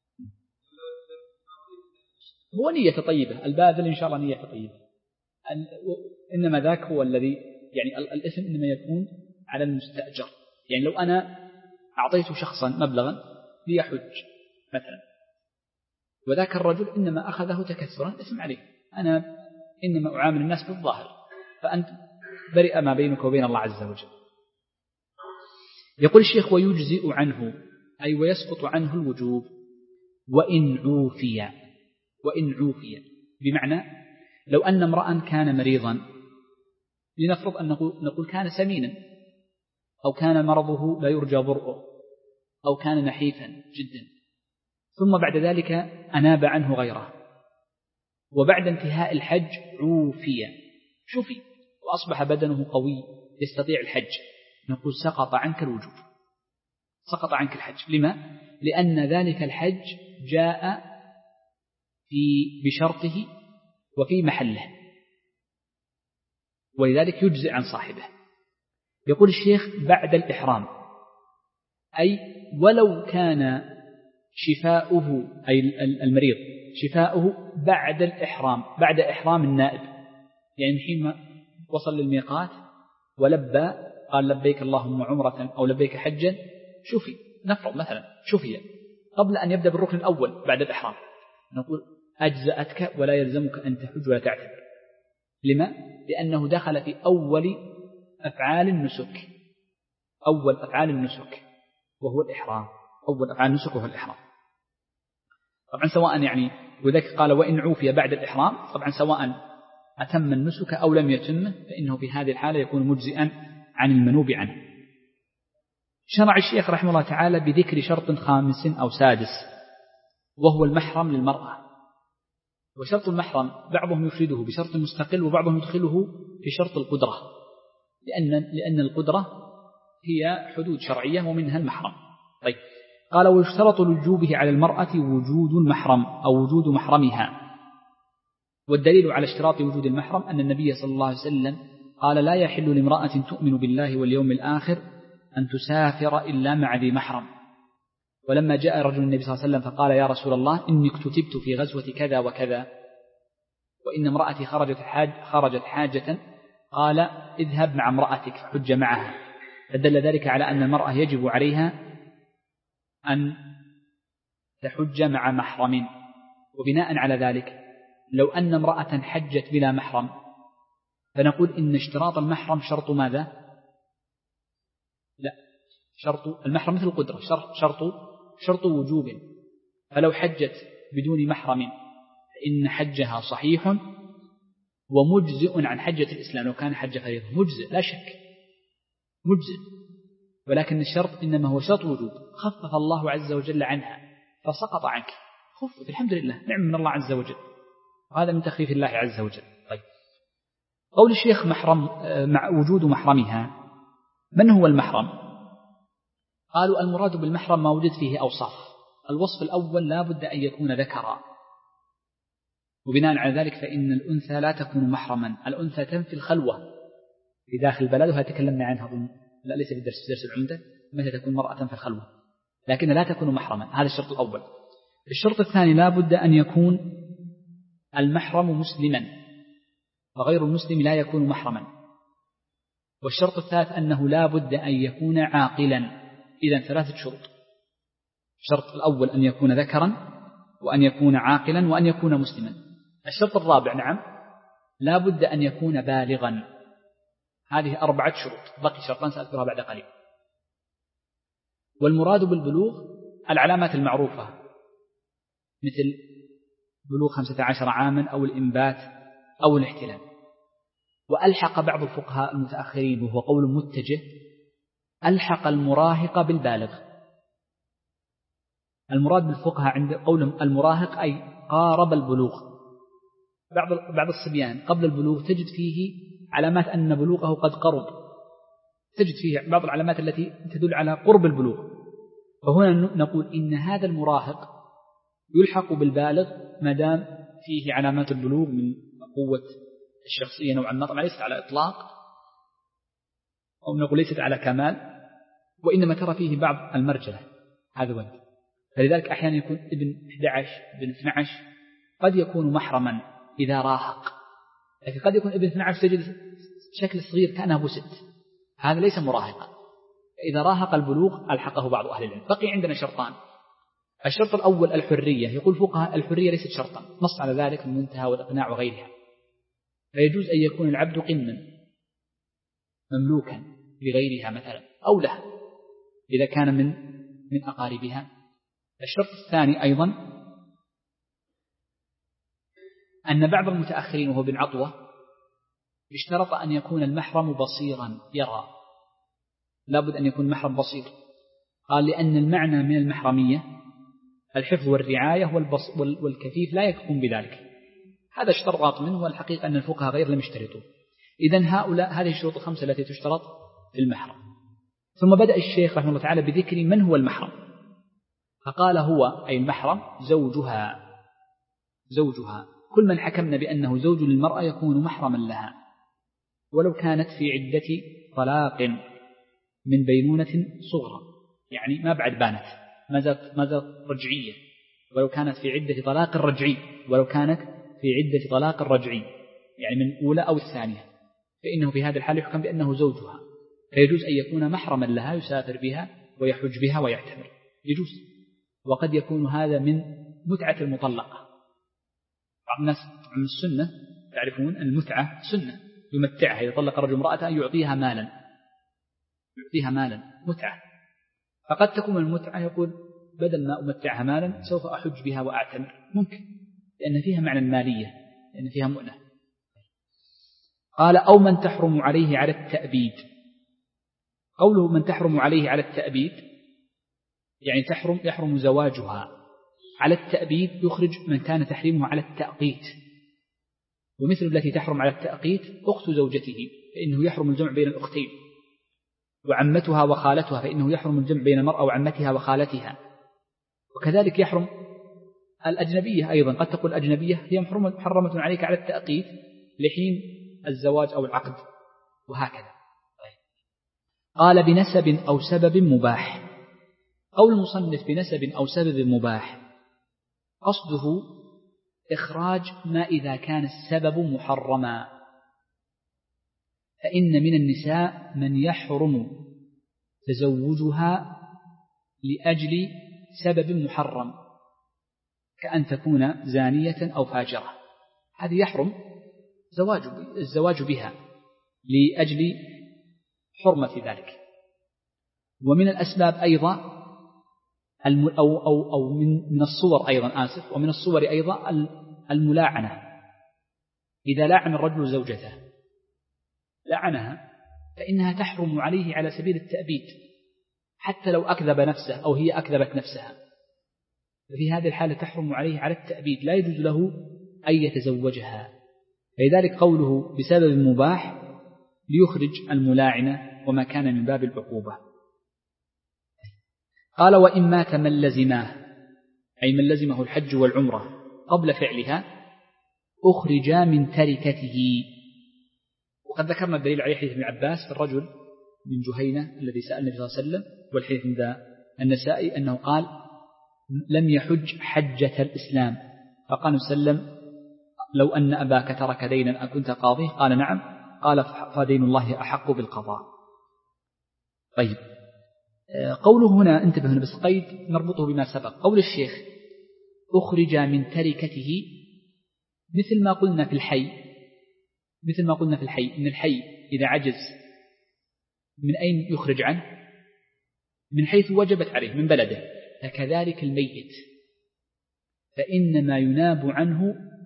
هو نية طيبة، الباذل إن شاء الله نية طيبة، إنما ذاك هو الذي يعني الإثم إنما يكون على المستأجر. يعني لو أنا أعطيت شخصا مبلغا ليحج مثلا، وذاك الرجل إنما أخذه تكثرا، اسم عليه، أنا إنما أعامل الناس بالظاهر، فأنت برئ ما بينك وبين الله عز وجل. يقول الشيخ ويجزئ عنه أي ويسقط عنه الوجوب وإن عوفي. وإن عوفي بمعنى لو أن امرأ كان مريضا، لنفرض أن نقول كان سمينا، أو كان مرضه لا يرجى برؤه، أو كان نحيفا جدا، ثم بعد ذلك أناب عنه غيره، وبعد انتهاء الحج عوفي شفي وأصبح بدنه قوي يستطيع الحج، نقول سقط عنك الوجوب، سقط عنك الحج. لما؟ لأن ذلك الحج جاء في بشرطه وفي محله، ولذلك يجزئ عن صاحبه. يقول الشيخ بعد الإحرام، أي ولو كان شفاؤه أي المريض شفاؤه بعد الإحرام، بعد إحرام النائب، يعني حين وصل للميقات ولبى قال لبيك اللهم عمرة أو لبيك حجا، شفي، نفرض مثلا شفي قبل أن يبدأ بالركن الأول بعد الإحرام، نقول أجزأتك ولا يلزمك أن تحج ولا تعتبر. لما؟ لأنه دخل في أول أفعال النسك، أول أفعال النسك وهو الإحرام، أول أفعال النسك وهو الإحرام. طبعا سواء يعني وذلك قال وإن عوفي بعد الإحرام، طبعا سواء أتم النسك أو لم يتمه فإنه في هذه الحالة يكون مجزئا عن المنوب عنه. شرع الشيخ رحمه الله تعالى بذكر شرط خامس أو سادس وهو المحرم للمرأة. وشرط المحرم بعضهم يفرده بشرط مستقل وبعضهم يدخله في شرط القدرة، لأن, لأن القدرة هي حدود شرعية ومنها المحرم. طيب قال ويشترط لوجوبه على المرأة وجود المحرم أو وجود محرمها. والدليل على اشتراط وجود المحرم أن النبي صلى الله عليه وسلم قال لا يحل لامرأة تؤمن بالله واليوم الآخر أن تسافر إلا مع ذي محرم. ولما جاء رجل النبي صلى الله عليه وسلم فقال يا رسول الله إني اكتتبت في غزوة كذا وكذا وإن امرأتي خرجت, حاج خرجت حاجة، قال اذهب مع امرأتك فحج معها. فدل ذلك على أن المرأة يجب عليها أن تحج مع محرم. وبناء على ذلك لو أن امرأة حجت بلا محرم فنقول إن اشتراط المحرم شرط ماذا؟ لا، شرط المحرم مثل القدرة، شرط, شرط, شرط وجوب. فلو حجت بدون محرم فإن حجها صحيح ومجزئ عن حجة الإسلام لو كان حج فريضة، مجزئ لا شك مجزئ، ولكن الشرط إنما هو شرط وجوب خفف الله عز وجل عنها فسقط عنك، خفف الحمد لله، نعم من الله عز وجل، وهذا من تخفيف الله عز وجل. طيب قول الشيخ محرم مع وجود محرمها، من هو المحرم؟ قالوا المراد بالمحرم ما وجد فيه أوصاف. الوصف الأول لا بد أن يكون ذكرا، وبناء على ذلك فإن الأنثى لا تكون محرما، الأنثى تنفي الخلوة في داخل البلد، وها تكلمنا عنها لا ليس في الدرس في درس العمدة متى تكون مرأة في الخلوة، لكن لا تكون محرما، هذا الشرط الأول. الشرط الثاني لا بد أن يكون المحرم مسلما، وغير المسلم لا يكون محرما. والشرط الثالث أنه لا بد أن يكون عاقلا. إذن ثلاثة شروط: الشرط الأول أن يكون ذكرا، وأن يكون عاقلا، وأن يكون مسلما. الشرط الرابع نعم لا بد أن يكون بالغا. هذه أربعة شروط، بقي شرطان سأذكرها بعد قليل. والمراد بالبلوغ العلامات المعروفة مثل بلوغ خمسة عشر عاما أو الإنبات أو الاحتلام. وألحق بعض الفقهاء المتأخرين وهو قول متجه ألحق المراهق بالبالغ. المراد بالفقهاء عند قولهم المراهق أي قارب البلوغ. بعض بعض الصبيان قبل البلوغ تجد فيه علامات أن بلوغه قد قرب، تجد فيه بعض العلامات التي تدل على قرب البلوغ، فهنا نقول إن هذا المراهق يلحق بالبالغ ما دام فيه علامات البلوغ من قوة الشخصية نوعا ما، طبعا ليست على إطلاق أو نقول ليست على كمال، وإنما ترى فيه بعض المرجلة، هذا ولد. فلذلك أحيانا يكون ابن أحد عشر ابن اثني عشر قد يكون محرما إذا راهق، لكن قد يكون ابن اثني عشر تجد شكل صغير كأنه أبو ست، هذا ليس مراهقا. إذا راهق البلوغ ألحقه بعض أهل العلم. بقي عندنا شرطان: الشرط الأول الحرية، يقول فقهاء الحرية ليست شرطا، نص على ذلك المنتهى والإقناع وغيرها. فيجوز أن يكون العبد قنا مملوكا لغيرها مثلا أو لها إذا كان من من أقاربها. الشرط الثاني أيضا أن بعض المتأخرين وهو بن عطوة اشترط أن يكون المحرم بصيرا يرى، لابد أن يكون المحرم بصير. قال لأن المعنى من المحرمية الحفظ والرعاية والكفيف لا يكون بذلك. هذا اشترط منه، والحقيقة أن الفقهاء غير لم يشترطوا. إذن هؤلاء هذه الشروط الخمسة التي تشترط في المحرم. ثم بدأ الشيخ رحمه الله تعالى بذكر من هو المحرم، فقال هو أي المحرم زوجها. زوجها كل من حكمنا بأنه زوج للمرأة يكون محرما لها، ولو كانت في عدة طلاق من بينونة صغرى، يعني ما بعد بانت، ما زالت ما زالت رجعية، ولو كانت في عدة طلاق رجعي، ولو كانت في عدة طلاق رجعي يعني من الأولى أو الثانية، فإنه في هذا الحال يحكم بأنه زوجها، فيجوز أن يكون محرما لها، يسافر بها ويحج بها ويعتمر، يجوز. وقد يكون هذا من متعة المطلقة. بعض الناس من السنة تعرفون أن المتعة سنة، يمتعها إذا طلق الرجل امرأة أن يعطيها مالا، يعطيها مالا متعة. فقد تكون المتعة يقول بدل ما أمتعها مالا سوف أحج بها وأعتمر، ممكن، لأن فيها معنى المالية، لأن فيها مؤنة. قال أو من تحرم عليه على التأبيد. قوله من تحرم عليه على التأبيد يعني تحرم يحرم زواجها. على التأبيد يخرج من كان تحريمه على التأقيت، ومثل التي تحرم على التأقيت أخت زوجته فإنه يحرم الجمع بين الأختين، وعمتها وخالتها فإنه يحرم الجمع بين المرأة وعمتها وخالتها. وكذلك يحرم الأجنبية أيضا، قد تقول الأجنبية هي محرمة عليك على التأقيت لحين الزواج أو العقد وهكذا. قال بنسب أو سبب مباح. قول المصنف بنسب أو سبب مباح قصده إخراج ما إذا كان السبب محرما، فإن من النساء من يحرم تزوجها لأجل سبب محرم كأن تكون زانية أو فاجرة، هذه يحرم زواج الزواج بها لأجل حرمة ذلك. ومن الأسباب أيضا أو, أو, أو من الصور أيضا آسف ومن الصور أيضا الملاعنة. إذا لاعن الرجل زوجته لعنها فإنها تحرم عليه على سبيل التأبيد، حتى لو أكذب نفسه أو هي أكذبت نفسها، ففي هذه الحالة تحرم عليه على التأبيد، لا يجوز له أن يتزوجها. فلذلك قوله بسبب مباح ليخرج الملاعنة وما كان من باب العقوبة. قال وإن مات من لزماه أي من لزمه الحج والعمرة قبل فعلها أخرجا من تركته. وقد ذكرنا الدليل عليه حديث ابن عباس في الرجل من جهينة الذي سأل النبي صلى الله عليه وسلم، والحديث عند النسائي أنه قال لم يحج حجة الإسلام، فقال النبي صلى الله عليه وسلم لو أن أباك ترك دينا أكنت قاضيه؟ قال نعم، قال فدين الله أحق بالقضاء. طيب قوله هنا انتبه هنا بس قيد نربطه بما سبق. قول الشيخ أخرج من تركته مثل ما قلنا في الحي، مثل ما قلنا في الحي إن الحي إذا عجز من أين يخرج عنه؟ من حيث وجبت عليه من بلده. فكذلك الميت فإنما يناب عنه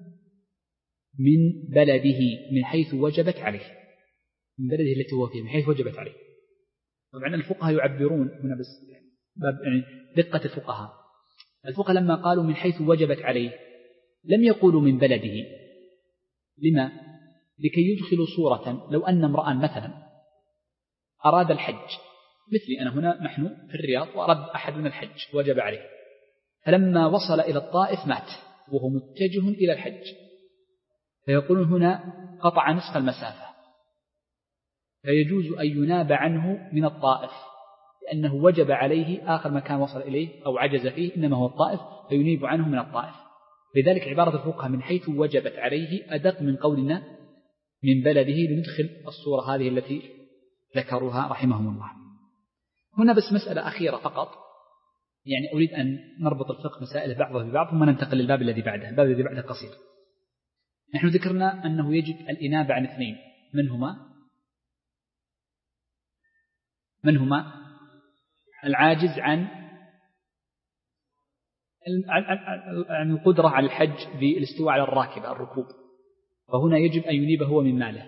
من بلده من حيث وجبت عليه، من بلده التي هو فيه من حيث وجبت عليه. طبعا الفقهاء يعبرون هنا بس يعني دقة الفقهاء، الفقهاء لما قالوا من حيث وجبت عليه لم يقولوا من بلده. لما؟ لكي يدخلوا صورة لو أن امرأ مثلا أراد الحج مثلي أنا هنا نحن في الرياض وأراد أحدنا الحج وجب عليه، فلما وصل إلى الطائف مات وهو متجه إلى الحج، فيقولون هنا قطع نصف المسافة، فيجوز أن يناب عنه من الطائف لأنه وجب عليه آخر مكان وصل إليه أو عجز فيه إنما هو الطائف، فينيب عنه من الطائف. لذلك عبارة الفقهاء من حيث وجبت عليه أدق من قولنا من بلده، لندخل الصورة هذه التي ذكروها رحمهم الله. هنا بس مسألة أخيرة فقط، يعني أريد أن نربط الفقه مسائل بعضها ببعض ثم ننتقل للباب الذي بعده. الباب الذي بعده قصير. نحن ذكرنا أنه يجب الإنابة عن اثنين، من هما؟ من هما؟ العاجز عن عن القدرة على الحج بالاستواء على الراكبة الركوب، فهنا يجب أن ينيب هو من ماله.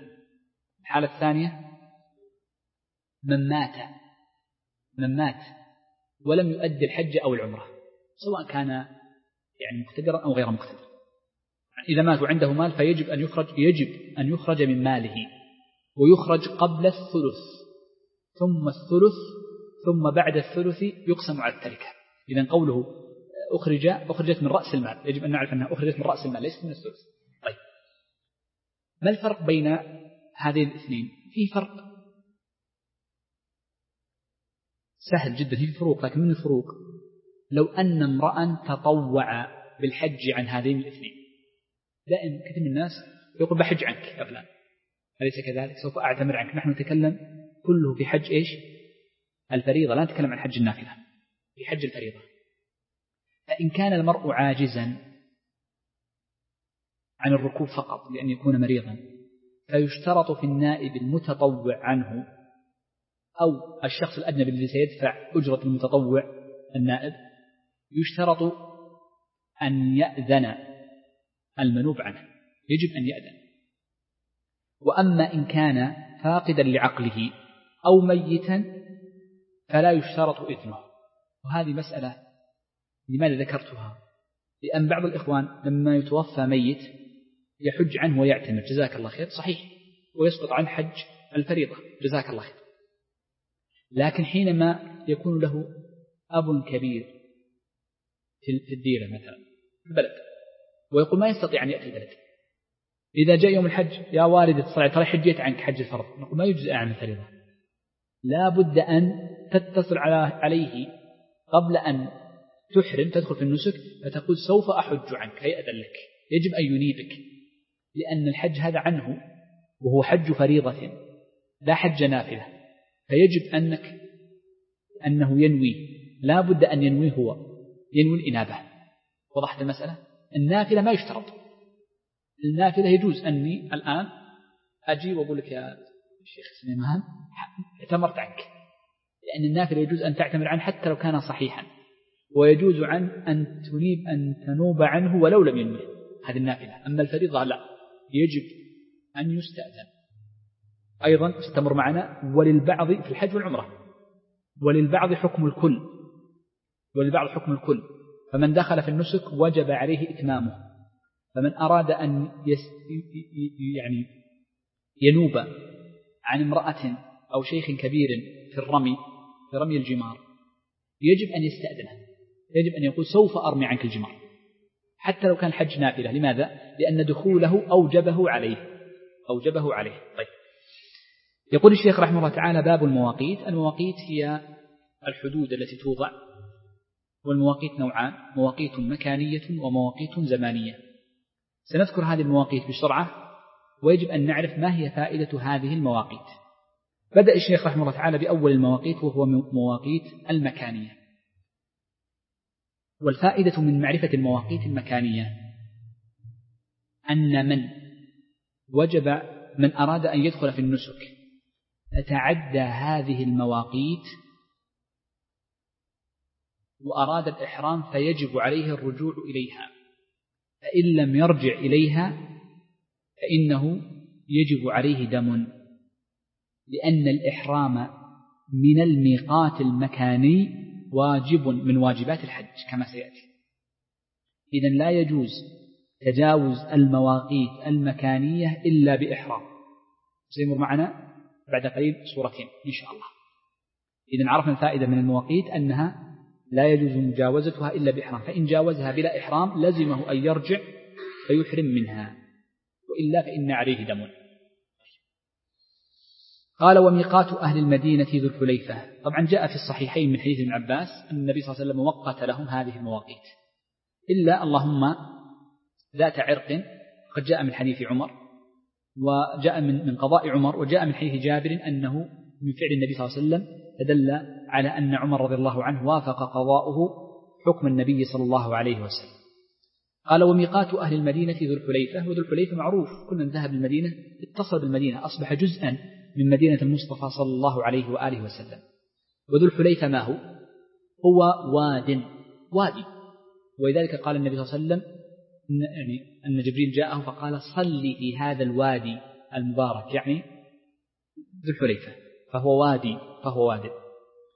الحالة الثانية من مات من مات ولم يؤدي الحج أو العمرة، سواء كان يعني مقتدرا أو غير مقتدر. إذا مات وعنده مال فيجب أن يخرج يجب أن يخرج من ماله، ويخرج قبل الثلث ثم الثلث ثم بعد الثلث يقسم على التركة. إذن قوله أخرج أخرجت من رأس المال، يجب أن نعرف أنها أخرجت من رأس المال ليست من الثلث. طيب، ما الفرق بين هذين الاثنين؟ فيه فرق سهل جدا، فيه فروق، لكن من الفروق لو أن امرأ تطوع بالحج عن هذين الاثنين. دائما كثير من الناس يقول بحج عنك يا فلان، أليس كذلك؟ سوف أعتمر عنك. نحن نتكلم كله في حج إيش؟ الفريضة، لا نتكلم عن حج النافلة، في حج الفريضة. فإن كان المرء عاجزا عن الركوب فقط لأن يكون مريضا، فيشترط في النائب المتطوع عنه أو الشخص الأجنبي الذي سيدفع أجرة المتطوع النائب، يشترط أن يأذن المنوب عنه، يجب أن يأذن. وأما إن كان فاقدا لعقله أو ميتا فلا يشترط إذنه. وهذه مسألة لماذا ذكرتها؟ لأن بعض الإخوان لما يتوفى ميت يحج عنه ويعتمر، جزاك الله خير، صحيح، ويسقط عن حج الفريضة، جزاك الله خير. لكن حينما يكون له أب كبير في الديرة مثلا في البلد ويقول ما يستطيع أن يأتي البلد، إذا جاء يوم الحج يا والد اتصل ترى حجيت عنك حج الفرض، نقول ما يجزئ عن الفريضة، لا بد أن تتصل عليه قبل أن تحرم تدخل في النسك فتقول سوف أحج عنك هيئة لك، يجب أن ينيبك، لأن الحج هذا عنه وهو حج فريضة لا حج نافلة، فيجب أنك أنه ينوي، لا بد أن ينوي هو، ينوي الإنابة. وضحت المسألة؟ النافلة ما يشترط، النافلة يجوز أني الآن أجي وأقول لك يا الشيخ سليمان اعتمرت عنك، لأن النافلة يجوز أن تعتمر عنه حتى لو كان صحيحا، ويجوز عن أن تنيب أن تنوب عنه ولو لم ينوي، هذه النافلة. أما الفريضة لا، يجب أن يستأذن. أيضا استمر معنا وللبعض في الحج والعمرة، وللبعض حكم الكل، وللبعض حكم الكل، فمن دخل في النسك وجب عليه إتمامه، فمن أراد أن يعني ينوب عن امرأة أو شيخ كبير في الرمي في رمي الجمار يجب أن يستأذنه، يجب أن يقول سوف أرمي عنك الجمار حتى لو كان الحج نافلة. لماذا؟ لأن دخوله أوجبه عليه أوجبه عليه. طيب، يقول الشيخ رحمه الله تعالى: باب المواقيت. المواقيت هي الحدود التي توضع، والمواقيت نوعان: مواقيت مكانية ومواقيت زمانية. سنذكر هذه المواقيت بسرعة، ويجب أن نعرف ما هي فائدة هذه المواقيت. بدأ الشيخ رحمه الله تعالى بأول المواقيت وهو مواقيت المكانية. والفائدة من معرفة المواقيت المكانية أن من وجب من أراد أن يدخل في النسك فتعدى هذه المواقيت وأراد الإحرام فيجب عليه الرجوع إليها، فإن لم يرجع إليها فإنه يجب عليه دم، لأن الإحرام من الميقات المكاني واجب من واجبات الحج كما سيأتي. إذن لا يجوز تجاوز المواقيت المكانية إلا بإحرام. سيمر معنا بعد قليل سورتين إن شاء الله. إذن عرفنا الفائدة من المواقيت أنها لا يجوز مجاوزتها إلا بإحرام، فإن جاوزها بلا إحرام لزمه أن يرجع فيحرم منها، وإلا فإن عليه دم. قال: وميقات أهل المدينة ذو الحليفة. طبعا جاء في الصحيحين من حديث ابن عباس أن النبي صلى الله عليه وسلم وقت لهم هذه المواقيت، إلا اللهم ذات عرق، قد جاء من حديث عمر، وجاء من من قضاء عمر، وجاء من حديث جابر أنه من فعل النبي صلى الله عليه وسلم فدل على أن عمر رضي الله عنه وافق قضاؤه حكم النبي صلى الله عليه وسلم. قال: وميقات أهل المدينة ذو الحليفة. وذو الحليفة معروف، كل من ذهب المدينة اتصل بالمدينة، أصبح جزءا من مدينة المصطفى صلى الله عليه وآله وسلم. وذو الحليفة ما هو؟ هو واد وادي، ولذلك قال النبي صلى الله عليه وسلم إن يعني أن جبريل جاءه فقال: صلي في هذا الوادي المبارك، يعني ذو الحليفة، فهو وادي فهو وادي.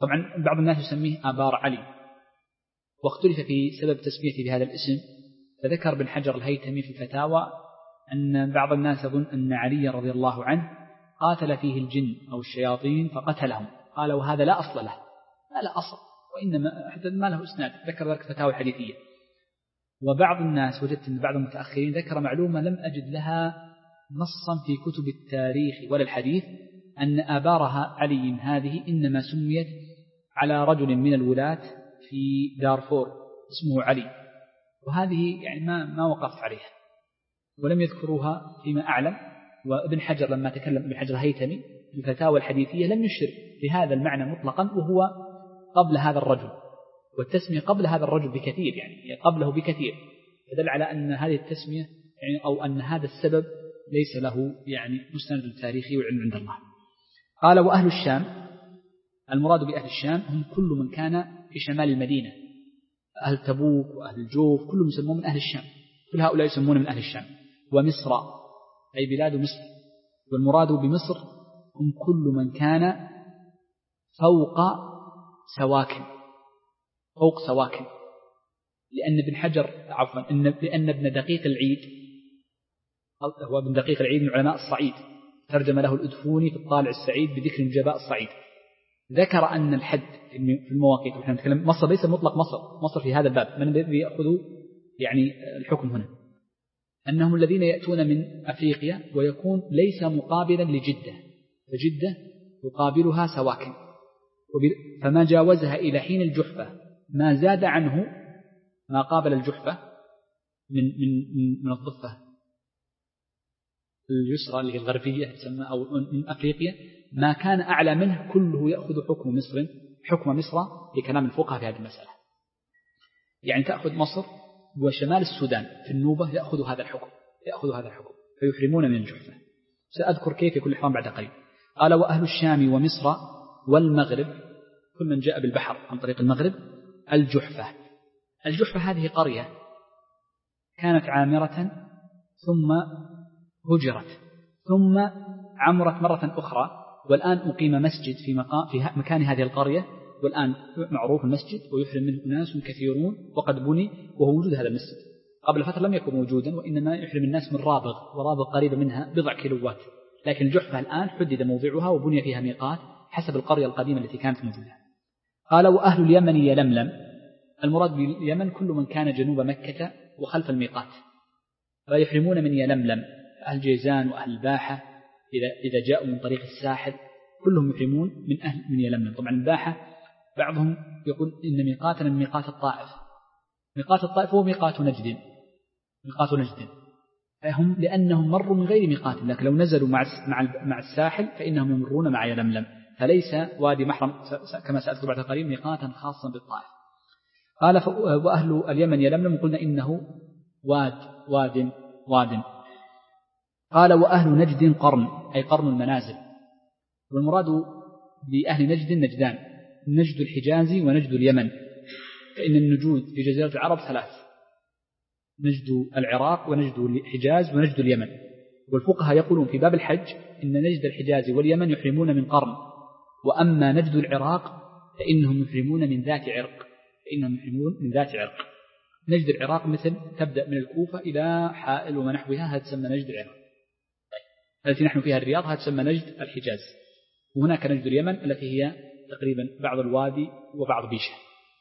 طبعا بعض الناس يسميه آبار علي، واختلف في سبب تسميته بهذا الاسم، فذكر ابن حجر الهيثمي في الفتاوى أن بعض الناس يظن أن علي رضي الله عنه قاتل فيه الجن أو الشياطين فقتلهم، قال وهذا لا أصل له، ما لا أصل، وإنما ما له إسناد، ذكر ذلك فتاوى حديثية. وبعض الناس وجدت أن بعض المتأخرين ذكر معلومة لم أجد لها نصا في كتب التاريخ ولا الحديث، أن آبارها علي هذه إنما سميت على رجل من الولاة في دارفور اسمه علي، وهذه يعني ما ما وقفت عليها ولم يذكروها فيما أعلم. وابن حجر لما تكلم ابن حجر الهيثمي في الفتاوى الحديثية لم يشر بهذا المعنى مطلقا، وهو قبل هذا الرجل، والتسمية قبل هذا الرجل بكثير، يعني قبله بكثير، فدل على أن هذه التسمية يعني أو أن هذا السبب ليس له يعني مستند تاريخي وعلم عند الله. قال وأهل الشام، المراد بأهل الشام هم كل من كان في شمال المدينة، أهل تبوك وأهل الجوف كلهم يسمون من أهل الشام، كل هؤلاء يسمون من أهل الشام. ومصر أي بلاد مصر، والمراد بمصر هم كل من كان فوق سواكن، فوق سواكن، لأن ابن حجر عفوا إن لأن ابن دقيق العيد هو ابن دقيق العيد من علماء الصعيد، ترجم له الأدفوني في الطالع السعيد بذكر نجباء الصعيد، ذكر أن الحد في المواقيت، ونحن نتكلم مصر ليس مطلق مصر، مصر في هذا الباب من الذي يأخذ يعني الحكم هنا، أنهم الذين يأتون من أفريقيا ويكون ليس مقابلا لجدة، فجدة يقابلها سواكن، فما جاوزها إلى حين الجحفة ما زاد عنه ما قابل الجحفة من من من الضفة اليسرى اللي هي الغربية تسمى أو من أفريقيا، ما كان أعلى منه كله يأخذ حكم مصر حكم مصر لكلام الفقهاء في هذه المسألة. يعني تأخذ مصر وشمال السودان في النوبة يأخذ هذا الحكم يأخذ هذا الحكم فيحرمون من الجحفة. سأذكر كيف كل حرام بعد قليل. قال وأهل الشام ومصر والمغرب كل من جاء بالبحر عن طريق المغرب الجحفة. الجحفة هذه قرية كانت عامرة ثم هجرت ثم عمرت مرة أخرى، والآن أقيم مسجد في مقام في مكان هذه القرية، والآن معروف المسجد ويحرم منه أناس كثيرون وقد بني وهو موجود هذا المسجد. قبل فترة لم يكن موجودا، وإنما يحرم الناس من رابغ، ورابغ قريبة منها بضع كيلوات، لكن الجحفة الآن حدد موضعها وبني فيها ميقات حسب القرية القديمة التي كانت موجودة. قال وأهل اليمن يلملم، المراد باليمن كل من كان جنوب مكة وخلف الميقات، فيحرمون من يلملم. أهل جيزان وأهل الباحة إذا إذا جاءوا من طريق الساحل كلهم يحرمون من أهل من يلملم. طبعا الباحة بعضهم يقول إن ميقاتنا من ميقات الطائف، ميقات الطائف هو ميقات نجد، ميقات نجد هم لأنهم مروا من غير ميقات، لكن لو نزلوا مع مع مع الساحل فإنهم يمرون مع يلملم، فليس وادي محرم كما سأذكر بعد قليل ميقاتا خاصا بالطائف. قال وأهل اليمن يلملم قلنا إنه واد واد واد. قال وأهل نجد قرن أي قرن المنازل، والمراد بأهل نجد نجدان، نجد الحجازي ونجد اليمن، فإن النجود في جزيرة العرب ثلاث، نجد العراق ونجد الحجاز ونجد اليمن. والفقهاء يقولون في باب الحج إن نجد الحجاز واليمن يحرمون من قرن، وأما نجد العراق فإنهم يحرمون من ذات عرق، فإنهم يحرمون من ذات عرق. نجد العراق مثل تبدأ من الكوفة إلى حائل ومنحوها، هذا تسمى نجد العراق. التي نحن فيها الرياض هذا تسمى نجد الحجاز. وهناك نجد اليمن التي هي تقريبا بعض الوادي وبعض بيشة.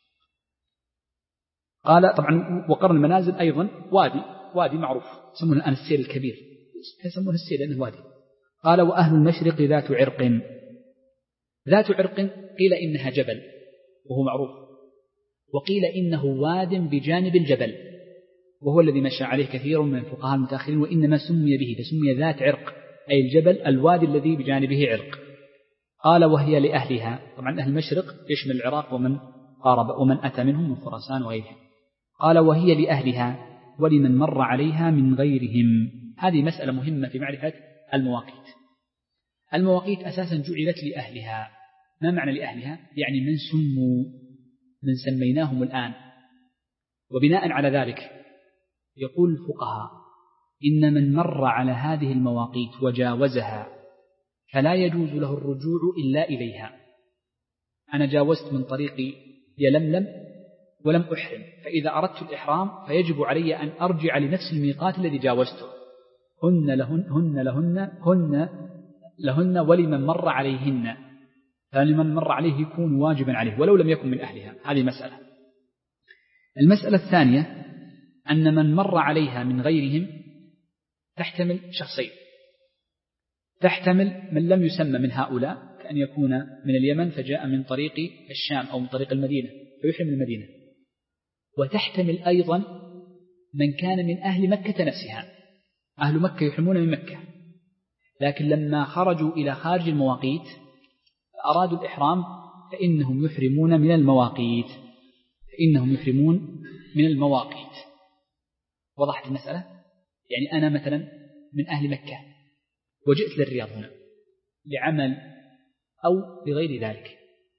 قال طبعا وقرن المنازل أيضا وادي وادي معروف يسمونه الآن السيل الكبير، يسمونه السيل لأنه وادي. قال وأهل المشرق ذات عرق، ذات عرق قيل إنها جبل وهو معروف، وقيل إنه واد بجانب الجبل وهو الذي مشى عليه كثير من الفقهاء المتأخرين، وإنما سمي به فسمي ذات عرق أي الجبل الوادي الذي بجانبه عرق. قال وهي لأهلها، طبعا أهل المشرق يشمل العراق ومن قارب ومن أتى منهم من خراسان وغيرها. قال وهي لأهلها ولمن مر عليها من غيرهم. هذه مسألة مهمة في معرفة المواقيت. المواقيت أساسا جعلت لأهلها. ما معنى لأهلها؟ يعني من سموا، من سميناهم الآن. وبناء على ذلك يقول الفقهاء إن من مر على هذه المواقيت وجاوزها فلا يجوز له الرجوع إلا إليها. أنا جاوزت من طريق يلملم ولم أحرم، فإذا أردت الإحرام فيجب علي أن أرجع لنفس الميقات الذي جاوزته. هن لهن هن لهن هن لهن ولمن مر عليهن، فلمن مر عليه يكون واجبا عليه ولو لم يكن من أهلها. هذه مسألة. المسألة الثانية أن من مر عليها من غيرهم تحتمل شخصين، تحتمل من لم يسمى من هؤلاء كأن يكون من اليمن فجاء من طريق الشام أو من طريق المدينة فيحرم المدينة، وتحتمل أيضا من كان من أهل مكة نفسها. أهل مكة يحرمون من مكة، لكن لما خرجوا إلى خارج المواقيت فأرادوا الإحرام فإنهم يحرمون من المواقيت فإنهم يحرمون من المواقيت. وضحت المسألة؟ يعني أنا مثلا من أهل مكة وجئت للرياض هنا لعمل أو لغير ذلك،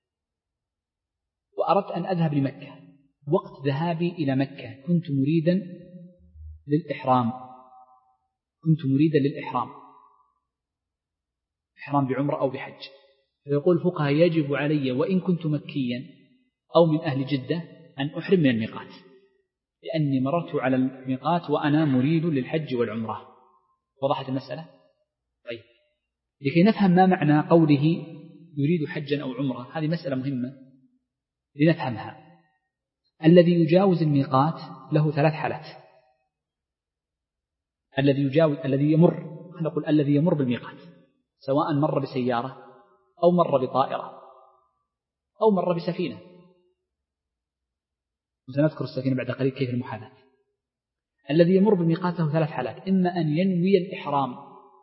وأردت أن أذهب لمكة. وقت ذهابي إلى مكة كنت مريدا للإحرام كنت مريدا للإحرام إحرام بعمرة أو بحج. فيقول الفقهاء يجب علي وإن كنت مكيا أو من أهل جدة أن أحرم من الميقات، لأني مررت على الميقات وأنا مريد للحج والعمرة. وضحت المسألة؟ طيب، لكي نفهم ما معنى قوله يريد حجا أو عمرة، هذه مسألة مهمة لنفهمها. الذي يجاوز الميقات له ثلاث حالات. الذي يجاوز الذي يمر نقول الذي يمر بالميقات، سواء مر بسيارة أو مر بطائرة أو مر بسفينة، وسنذكر السفينة بعد قليل كيف المحاذاة. الذي يمر بالميقات له ثلاث حالات: إما أن ينوي الإحرام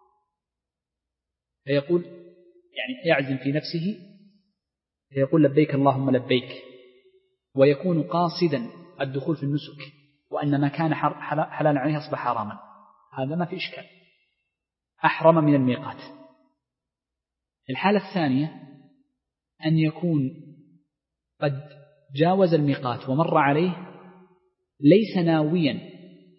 فيقول يعني يعزم في نفسه فيقول لبيك اللهم لبيك، ويكون قاصدا الدخول في النسك، وأن ما كان حلالا عليه أصبح حراما، هذا ما في إشكال، أحرم من الميقات. الحالة الثانية أن يكون قد جاوز الميقات ومر عليه ليس ناويا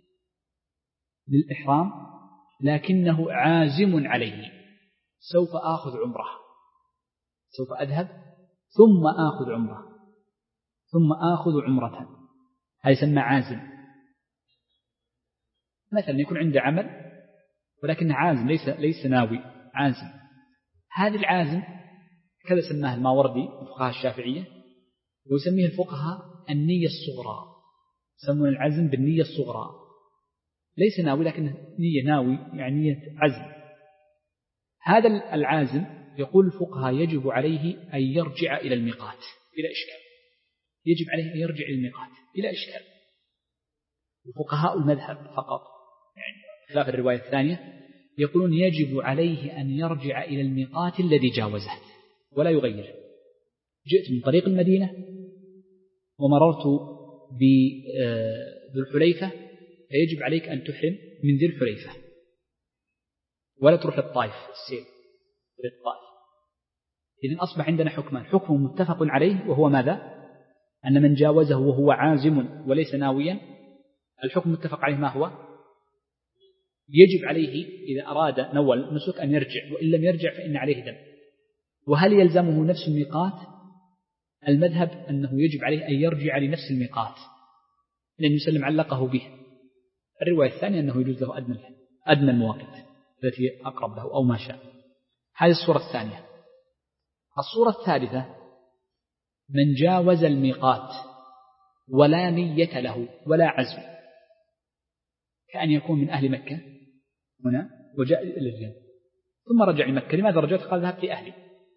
للإحرام لكنه عازم عليه، سوف آخذ عمره، سوف أذهب ثم آخذ عمره ثم آخذ عمرة، هذا يسمى عازم. مثلا يكون عنده عمل ولكنه عازم، ليس ليس ناوي، عازم. هذا العازم كذا سماه الماوردي الفقهاء الشافعية، ويسميه الفقهاء النية الصغرى، يسمون العزم بالنية الصغرى، ليس ناوي لكنه نية ناوي يعني نية عزم. هذا العازم يقول الفقهاء يجب عليه أن يرجع إلى الميقات بلا إشكال، يجب عليه أن يرجع إلى الميقات بلا إشكال. وفقهاء المذهب فقط يعني خلاف الرواية الثانية يقولون يجب عليه أن يرجع إلى الميقات الذي جاوزه ولا يغير. جئت من طريق المدينة ومررت بذو الحليفة فيجب عليك أن تحرم من ذي الحليفة ولا تروح للطائف السير للطائف. إذن أصبح عندنا حكمان: حكم متفق عليه وهو ماذا؟ أن من جاوزه وهو عازم وليس ناويا، الحكم متفق عليه ما هو؟ يجب عليه إذا أراد نوى النسك أن يرجع، وإن لم يرجع فإن عليه دم. وهل يلزمه نفس الميقات؟ المذهب أنه يجب عليه أن يرجع لنفس الميقات لأن يسلم علقه به. الرواية الثانية أنه يجوز له أدنى أدنى المواقيت التي أقرب له أو ما شاء. هذه الصورة الثانية. الصورة الثالثة: من جاوز الميقات ولا نية له ولا عزم، كأن يكون من أهل مكة هنا وجاء إلى الرياض ثم رجع لمكة. لماذا رجعت؟ قال ذهبت لأهلي.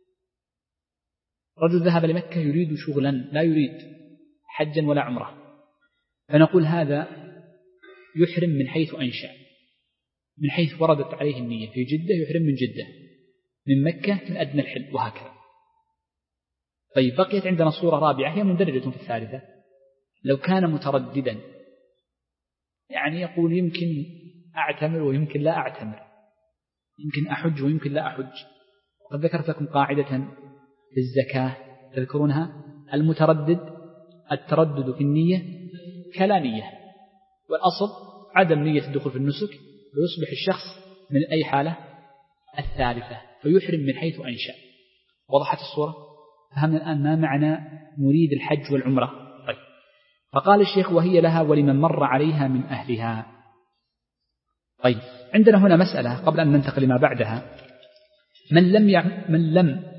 رجل ذهب لمكة يريد شغلا لا يريد حجا ولا عمره، فنقول هذا يحرم من حيث أنشأ، من حيث وردت عليه النية. في جدة يحرم من جدة، من مكة من أدنى الحل، وهكذا. طيب، بقيت عندنا صورة رابعة هي مندرجة في الثالثة: لو كان مترددا، يعني يقول يمكن أعتمر ويمكن لا أعتمر، يمكن أحج ويمكن لا أحج. وقد ذكرت لكم قاعدة في الزكاة تذكرونها: المتردد التردد في النية كلا نية، والأصل عدم نية الدخول في النسك، ويصبح الشخص من أي حالة؟ الثالثة، فيحرم من حيث أنشأ. وضحت الصورة؟ فهمنا الآن ما معنى نريد الحج والعمرة. طيب. فقال الشيخ وهي لها ولمن مر عليها من أهلها. طيب عندنا هنا مسألة قبل أن ننتقل لما بعدها. من لم يع... من لم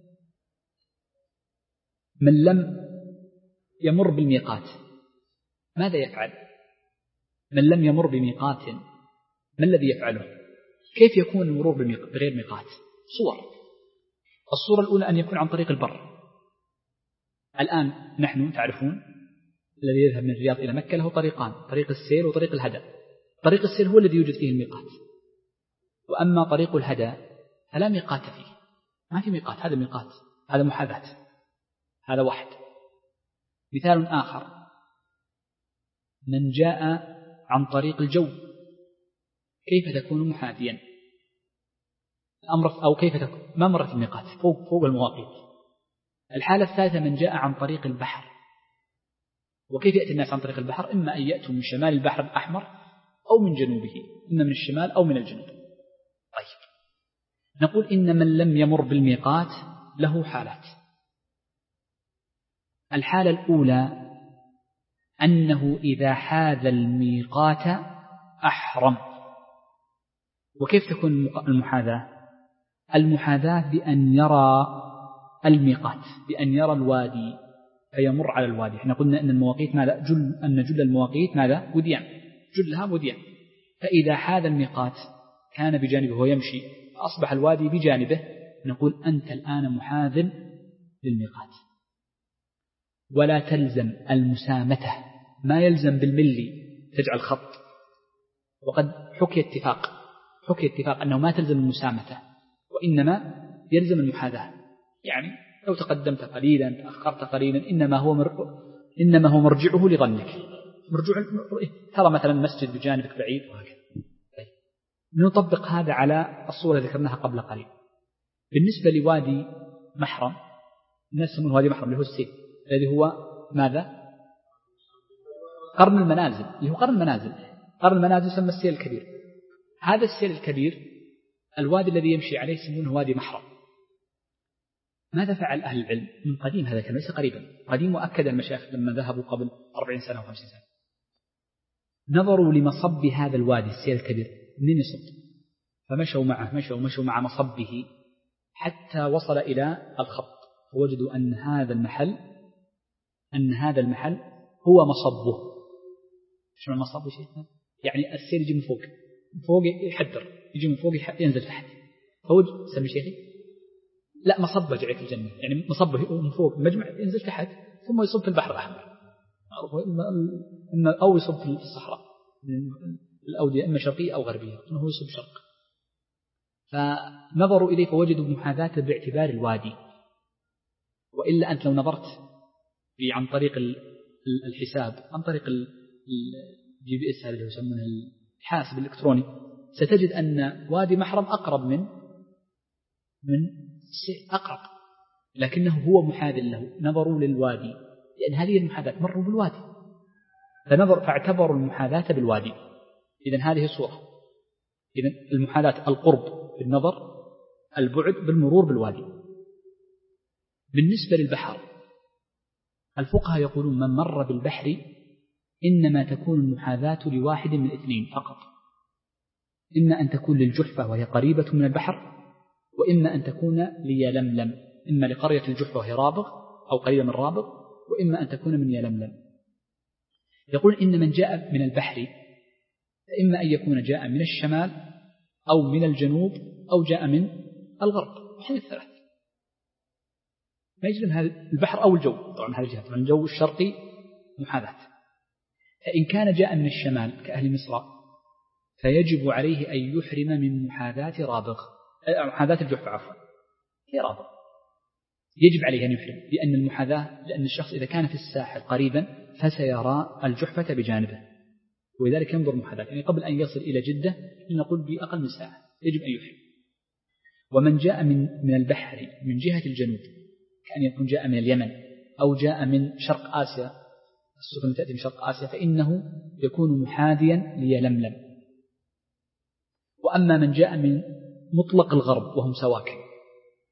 من لم يمر بالميقات ماذا يفعل؟ من لم يمر بميقات ما الذي يفعله؟ كيف يكون المرور بغير ميقات؟ صور. الصورة الأولى أن يكون عن طريق البر. الآن نحن تعرفون الذي يذهب من الرياض إلى مكة له طريقان، طريق السير وطريق الهدى. طريق السير هو الذي يوجد فيه الميقات، وأما طريق الهدى فلا ميقات فيه، ما في ميقات. هذا ميقات، هذا محاذاة، هذا واحد. مثال آخر من جاء عن طريق الجو كيف تكون محاذيا الأمر، أو كيف تكون ما مرت الميقات فوق فوق المواقيت. الحالة الثالثة من جاء عن طريق البحر. وكيف يأتي الناس عن طريق البحر؟ إما أن يأتوا من شمال البحر الأحمر أو من جنوبه، إما من الشمال أو من الجنوب. طيب نقول إن من لم يمر بالميقات له حالات. الحالة الأولى أنه إذا حاذ الميقات أحرم. وكيف تكون المحاذاة؟ المحاذاة بأن يرى الميقات، بأن يرى الوادي فيمر على الوادي. احنا قلنا أن المواقيت ماذا؟ جل أن جل المواقيت ماذا؟ وديان، جلها وديان. فإذا حاذ الميقات كان بجانبه ويمشي فأصبح الوادي بجانبه، نقول أنت الآن محاذ للميقات. ولا تلزم المسامته، ما يلزم بالملي تجعل خط. وقد حكي اتفاق حكي اتفاق أنه ما تلزم المسامته، وإنما يلزم المحاذاة. يعني لو تقدمت قليلا تأخرت قليلا إنما هو مر... إنما هو مرجعه لظنك. مرجع ترى مثلا مسجد بجانبك بعيد وهكذا. طيب. نطبق هذا على الصورة ذكرناها قبل قليل. بالنسبة لوادي محرم، الناس يسمونه وادي محرم اللي هو السيل، الذي هو ماذا؟ قرن المنازل، اللي هو قرن المنازل. قرن المنازل يسمى السيل الكبير. هذا السيل الكبير الوادي الذي يمشي عليه يسمونه وادي محرم. ماذا فعل أهل العلم من قديم؟ هذا كان ليس قريبا، قديم مؤكد المشايخ لما ذهبوا قبل أربعين سنة وخمسين سنة نظروا لمصب هذا الوادي السيل الكبير منين يصب، فمشوا معه مشوا مشوا مع مصبه حتى وصل إلى الخط، فوجدوا أن هذا المحل أن هذا المحل هو مصبه. شو المصب شيء؟ يعني السيل يجي من فوق من فوق يحدر، يجي من فوق ينزل تحت، فوجد سمي شيخي لا مصب جعل في الجنة، يعني مصبه من فوق مجمع ينزل تحت ثم يصب في البحر الأحمر، أو يصب في الصحراء الأودية إما شرقية أو غربية، إنه هو يصب شرق. فنظروا إليه فوجدوا محاذاته باعتبار الوادي. وإلا أنت لو نظرت عن طريق الحساب عن طريق الجي بي اس هذا اللي يسمونه الحاسب الإلكتروني ستجد أن وادي محرم أقرب من من أقرب، لكنه هو محاذ له. نظروا للوادي لأن هذه المحاذاة مروا بالوادي فنظر فاعتبروا المحاذاة بالوادي. إذن هذه صورة. إذن المحاذاة القرب بالنظر، البعد بالمرور بالوادي. بالنسبة للبحر الفقهاء يقولون من مر بالبحر إنما تكون المحاذاة لواحد من اثنين فقط، إما أن تكون للجحفة وهي قريبة من البحر، وإما أن تكون ليلملم، إما لقرية الجحفة وهي رابغ أو قريبة من رابغ، وإما أن تكون من يلملم. يقول إن من جاء من البحر فإما أن يكون جاء من الشمال أو من الجنوب أو جاء من الغرب، هذه الثلاث. ما يجري من هذا البحر أو الجو، طبعا هذه الجهة، الجو الشرقي محاذاة. فإن كان جاء من الشمال كأهل مصر فيجب عليه أن يحرم من محاذاة رابغ، محاذاة الجحفة عفوا هي رابغ، يجب عليه أن يحرم، لأن المحاذاة لأن الشخص إذا كان في الساحل قريبا فسيرى الجحفة بجانبه، ولذلك ينظر محاذاة. يعني قبل أن يصل إلى جدة لنقول بأقل من ساعة يجب أن يحرم. ومن جاء من من البحر من جهة الجنوب كأن يكون جاء من اليمن أو جاء من شرق آسيا، السفن تأتي من شرق آسيا، فإنه يكون محاذيا ليلملم. وأما من جاء من مطلق الغرب وهم سواكن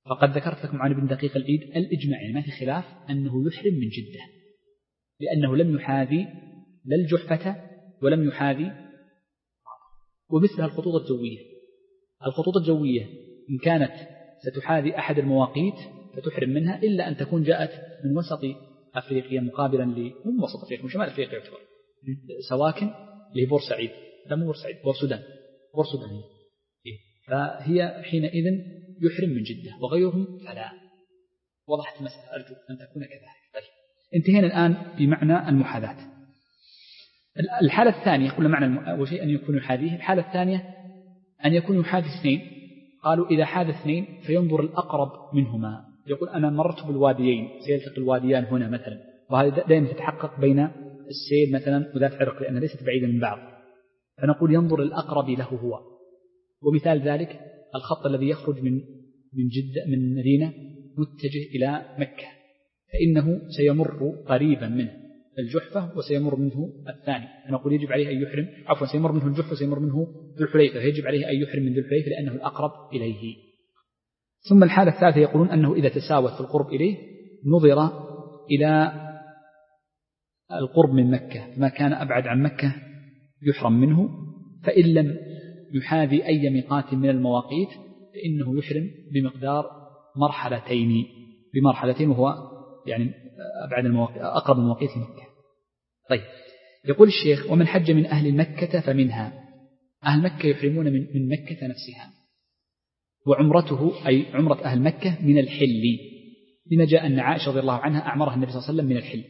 فقد ذكرت لكم عن ابن دقيق العيد الإجماع، يعني ما في خلاف أنه يحرم من جدة، لأنه لم يحاذي لا الجحفة ولم يحاذي. ومثلها الخطوط الجوية، الخطوط الجوية إن كانت ستحاذي أحد المواقيت فتحرم منها، إلا أن تكون جاءت من وسط أفريقيا مقابلا ل من وسط أفريقيا، من شمال أفريقيا يعتبر سواكن اللي هي بورسعيد، لا مو بورسعيد، بورسودان، بورسودان هي. فهي حينئذ يحرم من جدة، وغيرهم فلا. وضحت المسألة، أرجو أن تكون كذلك. طيب، انتهينا الآن بمعنى المحاذاة. الحالة الثانية قلنا معنى أول شيء أن يكون يحاذيه. الحالة الثانية أن يكون يحاذي اثنين. قالوا إذا حاذ اثنين فينظر الأقرب منهما، يقول أنا مررت بالواديين، سيلتقي الواديان هنا مثلا، وهذا دائما تتحقق بين السيل مثلا وذات عرق لأنها ليست بعيدة من بعض، فنقول ينظر الأقرب له هو. ومثال ذلك الخط الذي يخرج من من جدة من المدينة متجه إلى مكة، فإنه سيمر قريبا منه الجحفة وسيمر منه الثاني، فنقول يجب عليه أن يحرم، عفوا سيمر منه الجحفة وسيمر منه ذو الحليفة، فيجب عليه أن يحرم من ذو الحليفة لأنه الأقرب إليه. ثم الحالة الثالثة يقولون أنه إذا تساوت في القرب إليه نظر إلى القرب من مكة، ما كان أبعد عن مكة يحرم منه، فإن لم يحاذي أي ميقات من المواقيت فإنه يحرم بمقدار مرحلتين، بمرحلتين وهو يعني أبعد المواقيت أقرب المواقيت لمكة. طيب، يقول الشيخ ومن حج من أهل مكة فمنها، أهل مكة يحرمون من من مكة نفسها، وعمرته أي عمرة أهل مكة من الحل، لما جاء أن عائشة رضي الله عنها أعمرها النبي صلى الله عليه وسلم من الحل.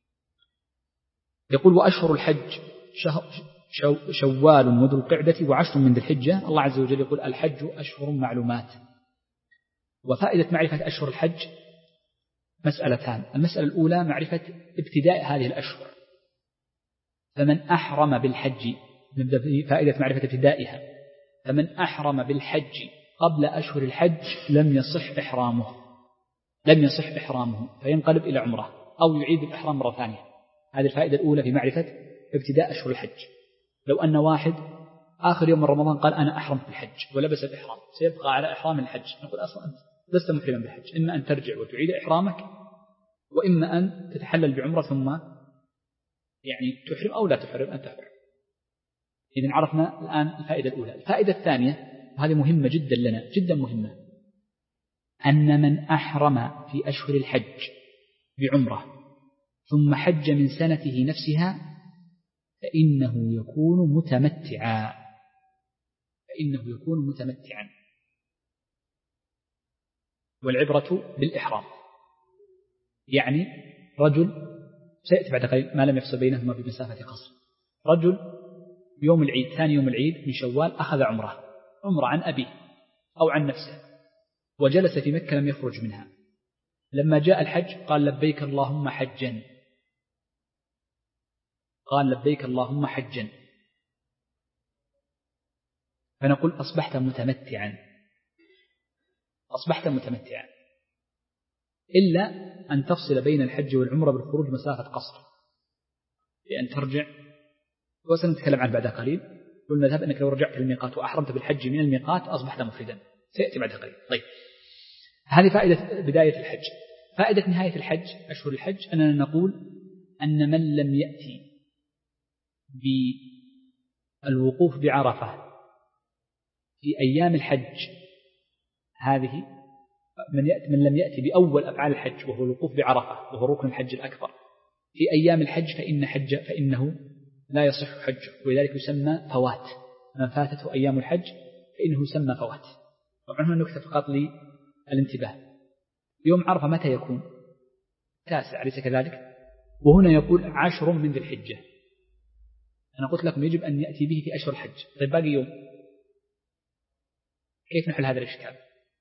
يقول وأشهر الحج شهر شو شوال وذو القعدة وعشر من ذي الحجة. الله عز وجل يقول الحج أشهر معلومات. وفائدة معرفة أشهر الحج مسألتان. المسألة الأولى معرفة ابتداء هذه الأشهر، فمن أحرم بالحج، نبدأ بفائدة معرفة ابتدائها، فمن أحرم بالحج قبل أشهر الحج لم يصح إحرامه، لم يصح إحرامه فينقلب إلى عمره أو يعيد الإحرام مرة ثانية. هذه الفائدة الأولى في معرفة ابتداء أشهر الحج. لو أن واحد آخر يوم من رمضان قال أنا أحرم بالحج ولبس الإحرام، سيبقى على إحرام الحج، نقول أصلا أنت لست محرما بالحج، إما أن ترجع وتعيد إحرامك، وإما أن تتحلل بعمرة ثم يعني تحرم أو لا تحرم أن تحرم. إذن عرفنا الآن الفائدة الأولى. الفائدة الثانية وهذه مهمة جدا لنا، جدا مهمة، أن من أحرم في أشهر الحج بعمرة ثم حج من سنته نفسها فإنه يكون متمتعا، فإنه يكون متمتعا. والعبرة بالإحرام، يعني رجل سيأتي بعد قليل ما لم يفصل بينهما بمسافة قصر، رجل يوم العيد ثاني يوم العيد من شوال أخذ عمره، عمره عن أبيه أو عن نفسه، وجلس في مكة لم يخرج منها. لما جاء الحج قال لبيك اللهم حجا، قال لبيك اللهم حجا، فنقول أصبحت متمتعا، أصبحت متمتعا، إلا أن تفصل بين الحج والعمرة بالخروج مسافة قصر، لأن ترجع، وسنتكلم عنه بعد قليل. والمذهب أنك لو رجعت للميقات وأحرمت بالحج من الميقات أصبحت مفردا، سيأتي بعد قليل. طيب، هذه فائدة بداية الحج. فائدة نهاية الحج أشهر الحج أننا نقول أن من لم يأتي بالوقوف بعرفة في أيام الحج هذه، من, يأتي من لم يأتي بأول أفعال الحج وهو الوقوف بعرفة وهو ركن الحج الأكبر في أيام الحج فإن حج فإنه لا يصح حجه، ولذلك يسمى فوات. من فاتته أيام الحج فإنه يسمى فوات. طبعا هنا نكتب فقط للانتباه. يوم عرفة متى يكون؟ تاسع، أليس كذلك؟ وهنا يقول عشر من ذي الحجة. أنا قلت لكم يجب أن يأتي به في أشهر الحج. طيب باقي يوم، كيف نحل هذا الإشكال؟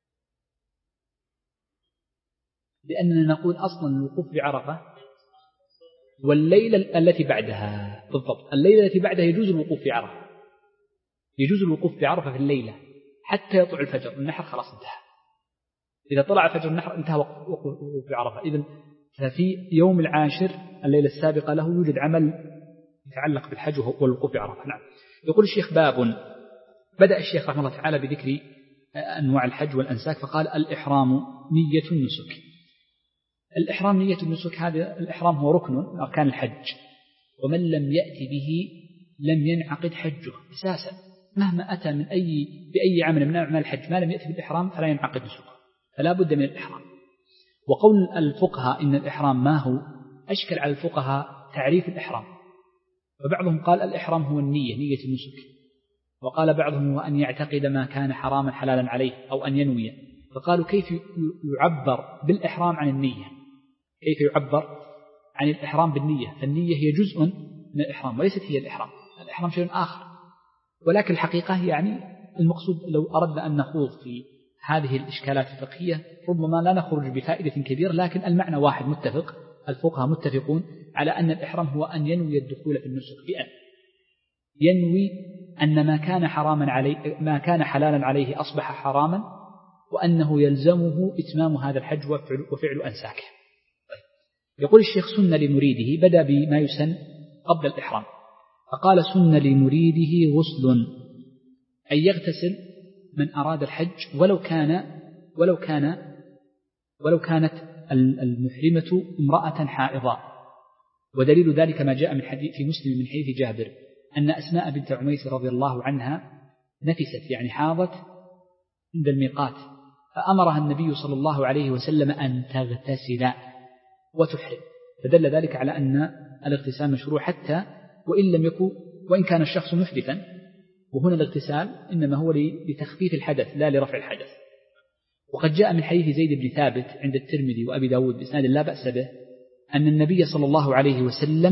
لأننا نقول أصلا الوقوف بعرفة والليلة التي بعدها، بالضبط الليلة التي بعدها يجوز الوقوف في عرفة، يجوز الوقوف في عرفة في الليلة حتى يطلع الفجر، النحر خلاص انتهى. إذا طلع فجر النحر انتهى وقوف في عرفة. إذن ففي يوم العاشر الليلة السابقة له يوجد عمل يتعلق بالحج والوقوف في عرفة. نعم. يقول الشيخ باب، بدأ الشيخ رحمه الله تعالى بذكر أنواع الحج والأنساك فقال الإحرام نية النسك. الإحرام نية النسك، هذا الإحرام هو ركن من أركان الحج، ومن لم يأتي به لم ينعقد حجه أساسا، مهما أتى من أي بأي عمل من أعمال الحج ما لم يأتي بالإحرام فلا ينعقد نسكه، فلا بد من الإحرام. وقول الفقهاء إن الإحرام ما هو أشكل على الفقهاء تعريف الإحرام، فبعضهم قال الإحرام هو النية، نية النسك، وقال بعضهم هو أن يعتقد ما كان حراما حلالا عليه أو أن ينوي، فقالوا كيف يعبر بالإحرام عن النية، كيف يعبر عن الإحرام بالنية، فالنية هي جزء من الإحرام وليست هي الإحرام، الإحرام شيء آخر. ولكن الحقيقة يعني المقصود لو أردنا أن نخوض في هذه الإشكالات الفقهية ربما لا نخرج بفائدة كبيرة، لكن المعنى واحد متفق، الفقهاء متفقون على أن الإحرام هو أن ينوي الدخول في النسك، بأن ينوي أن ما كان حراما عليه ما كان حلالا عليه أصبح حراما، وأنه يلزمه إتمام هذا الحج وفعل, وفعل أنساكه. يقول الشيخ سن لمريده، بدأ بما يسن قبل الإحرام، فقال سن لمريده غسل، أي يغتسل من أراد الحج ولو كان ولو كان ولو كانت المحرمة امرأة حائضة. ودليل ذلك ما جاء من حديث في مسلم من حديث جابر أن أسماء بنت عميس رضي الله عنها نفست، يعني حاضت عند الميقات، فأمرها النبي صلى الله عليه وسلم أن تغتسل وتحرم، فدل ذلك على أن الاغتسال مشروع حتى وإن لم يكن وإن كان الشخص محدثا، وهنا الاغتسال إنما هو لتخفيف الحدث لا لرفع الحدث. وقد جاء من حديث زيد بن ثابت عند الترمذي وأبي داود بإسناد لا بأس به أن النبي صلى الله عليه وسلم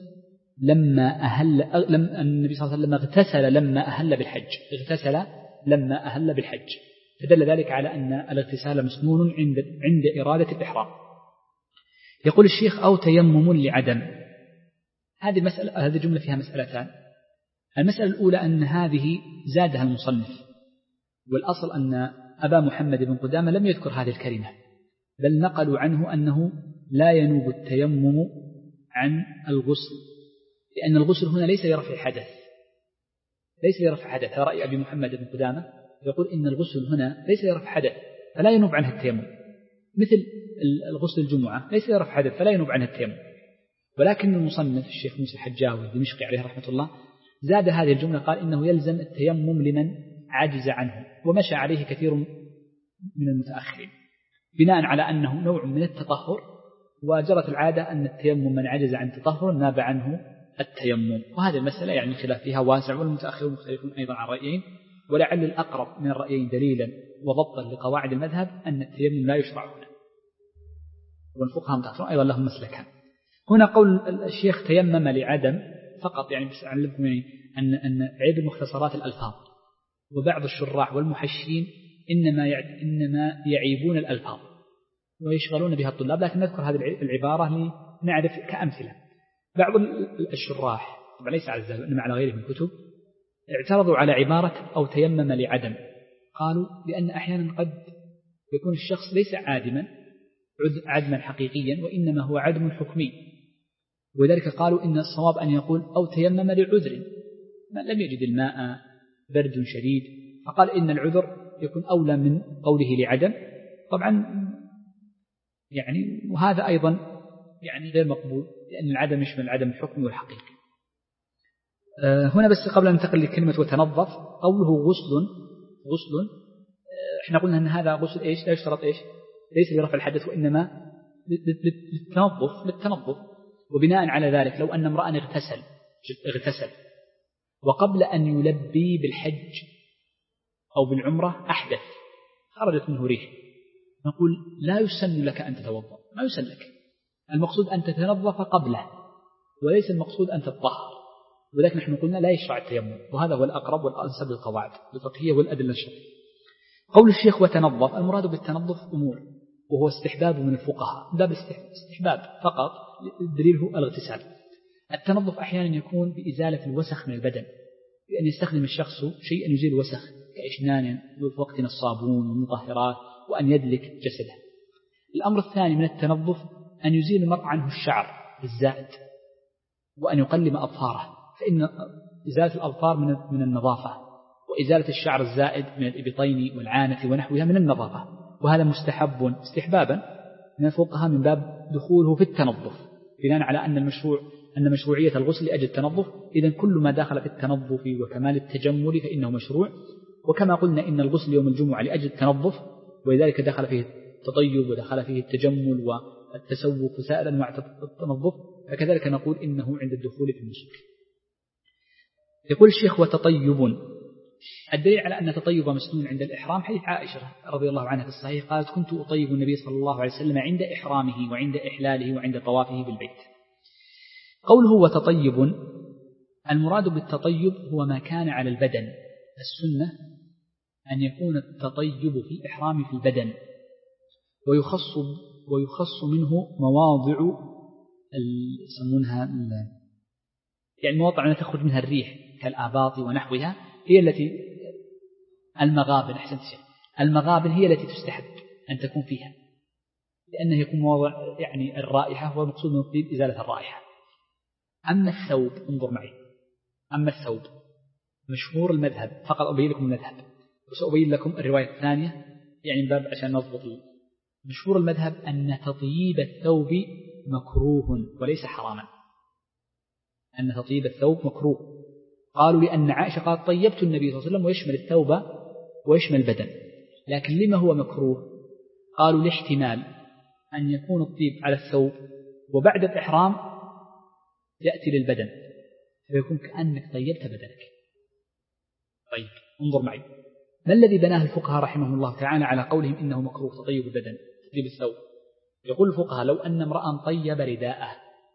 لما أهل لم النبي صلى الله عليه وسلم اغتسل لما أهل بالحج اغتسل لما أهل بالحج فدل ذلك على أن الاغتسال مسنون عند عند إرادة الإحرام. يقول الشيخ أو تيمم لعدم. هذه المسألة هذه الجملة فيها مسألتان. المسألة الأولى أن هذه زادها المصنف، والأصل أن أبا محمد بن قدامة لم يذكر هذه الكلمة، بل نقلوا عنه أنه لا ينوب التيمم عن الغسل، لأن الغسل هنا ليس لرفع حدث ليس لرفع حدث رأي أبي محمد بن قدامة يقول إن الغسل هنا ليس لرفع حدث فلا ينوب عنه التيمم، مثل الغسل الجمعة ليس لرفع حدث فلا ينوب عنه التيمم. ولكن المصنف الشيخ موسى الحجاوي الدمشقي عليه رحمة الله زاد هذه الجملة، قال إنه يلزم التيمم لمن عجز عنه، ومشى عليه كثير من المتأخرين بناء على أنه نوع من التطهر، وجرت العادة أن التيمم من عجز عن تطهر ناب عنه التيمم. وهذه المسألة يعني الخلاف فيها واسع، والمتأخرون مختلفون أيضا عن رأيين، ولعل الأقرب من الرأيين دليلا وضبطا لقواعد المذهب أن التيمم لا يشرع هنا، والفقهاء متأخرون أيضا لهم مسلكان. هنا قول الشيخ تيمم لعدم فقط، يعني بس أعلمكم يعني أن أن عيب المختصرات الألفاظ، وبعض الشراح والمحشين إنما إنما يعيبون الألفاظ ويشغلون بها الطلاب، لكن نذكر هذه العبارة لنعرف كأمثلة. بعض الشراح طبعا ليس على الذهب إنما على غيره من الكتب اعترضوا على عبارة أو تيمم لعدم، قالوا لأن أحيانا قد يكون الشخص ليس عادما عدما حقيقيا، وإنما هو عدم حكمي، وذلك قالوا إن الصواب أن يقول أو تيمم لعذر ما لم يجد الماء برد شديد، فقال إن العذر يكون أولى من قوله لعدم. طبعا يعني وهذا أيضا يعني غير مقبول، لأن العدم يشمل العدم الحكمي والحقيقي. أه هنا بس قبل أن ننتقل لكلمة وتنظف، قوله غسل غسل أه احنا قلنا أن هذا غسل إيش لا يشترط إيش ليس لرفع الحدث وإنما للتنظف للتنظف وبناء على ذلك لو أن امرأ اغتسل اغتسل وقبل أن يلبي بالحج أو بالعمرة أحدث خرجت منه ريح، نقول لا يسن لك أن تتوضأ، ما يسن لك، المقصود أن تتنظف قبله وليس المقصود أن تطهر، ولكن نحن قلنا لا يشرع التيمم، وهذا هو الأقرب والأنسب للقواعد الفقهية والأدلة الشرعية. قول الشيخ وتنظف، المراد بالتنظف أمور، وهو استحباب من الفقهاء، باب استحباب فقط، الدليل هو الاغتسال. التنظف أحيانا يكون بإزالة الوسخ من البدن، بأن يستخدم الشخص شيئا يزيل الوسخ كإشنان وفي وقتنا الصابون والمطهرات، وأن يدلك جسده. الأمر الثاني من التنظف أن يزيل المرء عنه الشعر الزائد، وأن يقلم أظفاره، فإن إزالة الأظفار من من النظافة، وإزالة الشعر الزائد من الإبطين والعانة ونحوها من النظافة، وهذا مستحب استحبابا من الفقهاء من باب دخوله في التنظف، بناء على أن المشروع أن مشروعية الغسل لأجل التنظف، إذا كل ما دخل في التنظف وكمال التجمل فإنه مشروع. وكما قلنا إن الغسل يوم الجمعة لأجل التنظف، ولذلك دخل فيه التطيب ودخل فيه التجمل والتسوق وسائر أنواع التنظف، فكذلك نقول إنه عند الدخول في النسك. يقول الشيخ وتطيب، الدليل على أن تطيب مسنون عند الإحرام حديث عائشة رضي الله عنها في الصحيح قالت كنت أطيب النبي صلى الله عليه وسلم عند إحرامه وعند إحلاله وعند طوافه بالبيت. قوله وتطيب، المراد بالتطيب هو ما كان على البدن. السنة أن يكون التطيب في الإحرام في البدن، ويخص ويخص منه مواضع يسمونها يعني مواضع التي تخرج منها الريح كالآباط ونحوها، هي التي المغابن أحسنت شيء المغابن هي التي تستحب أن تكون فيها، لأنه يكون مواضع يعني الرائحة، والمقصود من الطيب إزالة الرائحة. أما الثوب، انظر معي، أما الثوب مشهور المذهب، فقط أبين لكم المذهب وسأبين لكم الرواية الثانية يعني باب عشان نضبط. مشهور المذهب أن تطيب الثوب مكروه وليس حراما، أن تطيب الثوب مكروه. قالوا لأن عائشة قالت طيبت النبي صلى الله عليه وسلم ويشمل الثوب ويشمل البدن، لكن لما هو مكروه؟ قالوا لاحتمال أن يكون الطيب على الثوب وبعد الإحرام يأتي للبدن فيكون كأنك طيبت بدنك. طيب انظر معي، ما الذي بناه الفقهاء رحمه الله تعالى على قولهم إنه مكروه تطيب البدن تطيب الثوب؟ يقول الفقهاء لو أن امرأ طيب رداءه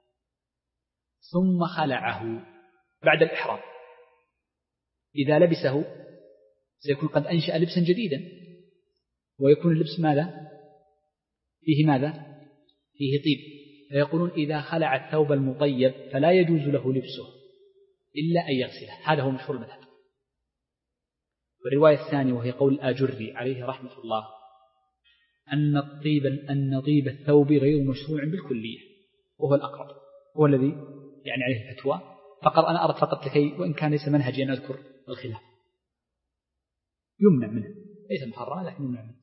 ثم خلعه بعد الإحرام، إذا لبسه سيكون قد أنشأ لبسا جديدا، ويكون اللبس ماذا؟ فيه ماذا؟ فيه طيب، فيقولون إذا خلع الثوب المطيب فلا يجوز له لبسه إلا أن يغسله. هذا هو مشهور المذهب. والرواية الثانية وهي قول الآجري عليه رحمة الله أن الطيب أن طيب الثوب غير مشروع بالكلية، وهو الأقرب، هو الذي يعني عليه الفتوى. فقط أنا أردت فقط لكي وإن كان ليس منهجي أن أذكر الخلاف، يمنع منه، ليس محرم لكن يمنع منه.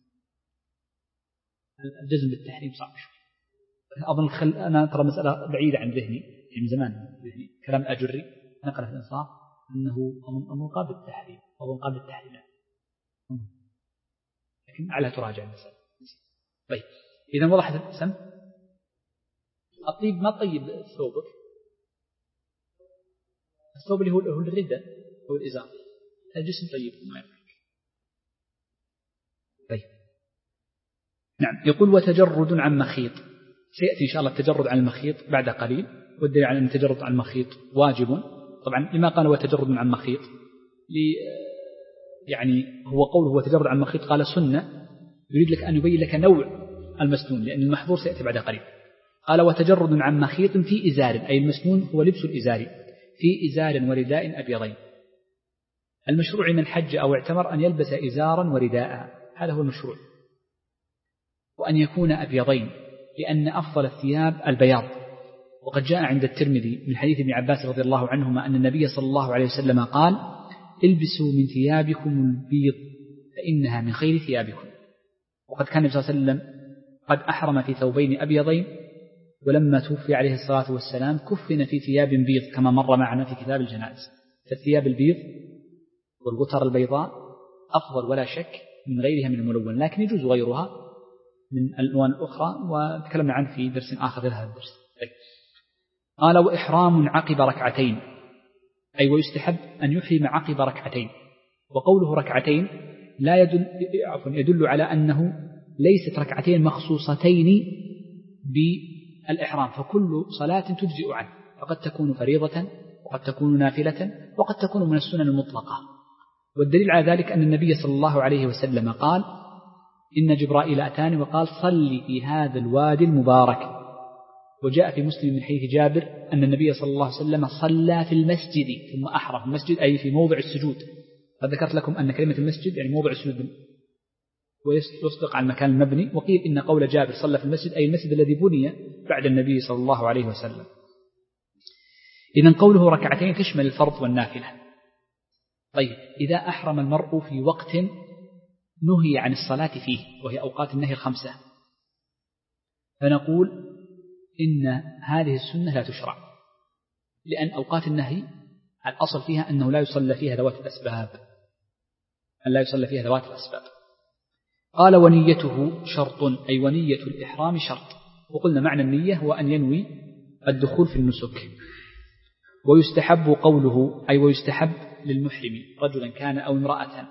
الجزم بالتحريم صعب شوي. أظن خل... أنا ترى مسألة بعيدة عن ذهني من زمان ذهني. كلام الأجري نقل في الإنصاف أنه أمر قابل التحريم أو قابل التحريم، لكن على تراجع المسألة. طيب إذا وضحت القسم. الطيب ما طيب ثوبك، الثوب اللي هو هو الردة هو الإزار، الجسم طيب ما يفرق. طيب نعم. يقول وتجرد عن مخيط، سيأتي إن شاء الله التجرد عن المخيط بعد قليل، والدليل على أن التجرد عن المخيط واجب. طبعا لما قال وتجرد عن مخيط لي يعني هو قوله وتجرد عن مخيط قال سنة، يريد لك أن يبين لك نوع المسنون، لأن المحظور سيأتي بعد قليل. قال وتجرد عن مخيط في إزار، أي المسنون هو لبس الإزار في إزار ورداء أبيضين. المشروع من حج أو اعتمر أن يلبس إزارا ورداء، هذا هو المشروع، وأن يكون أبيضين لأن أفضل الثياب البياض. وقد جاء عند الترمذي من حديث ابن عباس رضي الله عنهما أن النبي صلى الله عليه وسلم قال البسوا من ثيابكم البيض فإنها من خير ثيابكم. وقد كان النبي صلى الله عليه وسلم قد أحرم في ثوبين أبيضين، ولما توفي عليه الصلاة والسلام كفن في ثياب بيض كما مر معنا في كتاب الجنائز. فالثياب البيض والغتر البيضاء أفضل ولا شك من غيرها من الملون، لكن يجوز غيرها من الألوان الأخرى وتكلمنا عنه في درس آخر غير هذا الدرس. قال وإحرام عقب ركعتين، أي ويستحب أن يحرم عقب ركعتين. وقوله ركعتين لا يدل, عفوا يدل على أنه ليست ركعتين مخصوصتين بالإحرام، فكل صلاة تجزئ عنه، فقد تكون فريضة وقد تكون نافلة وقد تكون من السنن المطلقة. والدليل على ذلك أن النبي صلى الله عليه وسلم قال إن جبرائيل أتاني وقال صلي في هذا الوادي المبارك. وجاء في مسلم من حديث جابر أن النبي صلى الله عليه وسلم صلى في المسجد ثم أحرم. المسجد أي في موضع السجود، فذكرت لكم أن كلمة المسجد يعني موضع السجود ويصدق على المكان المبني. وقيل إن قول جابر صلى في المسجد أي المسجد الذي بني بعد النبي صلى الله عليه وسلم. إذن قوله ركعتين تشمل الفرض والنافلة. طيب إذا أحرم المرء في وقت نهي عن الصلاة فيه وهي أوقات النهي الخمسة، فنقول إن هذه السنة لا تشرع، لأن أوقات النهي الأصل فيها أنه لا يصلى فيها ذوات الأسباب، أن لا يصلى فيها ذوات الأسباب. قال ونيته شرط، أي ونية الإحرام شرط. وقلنا معنى النية هو أن ينوي الدخول في النسك. ويستحب قوله، أي ويستحب للمحرم رجلا كان أو امرأة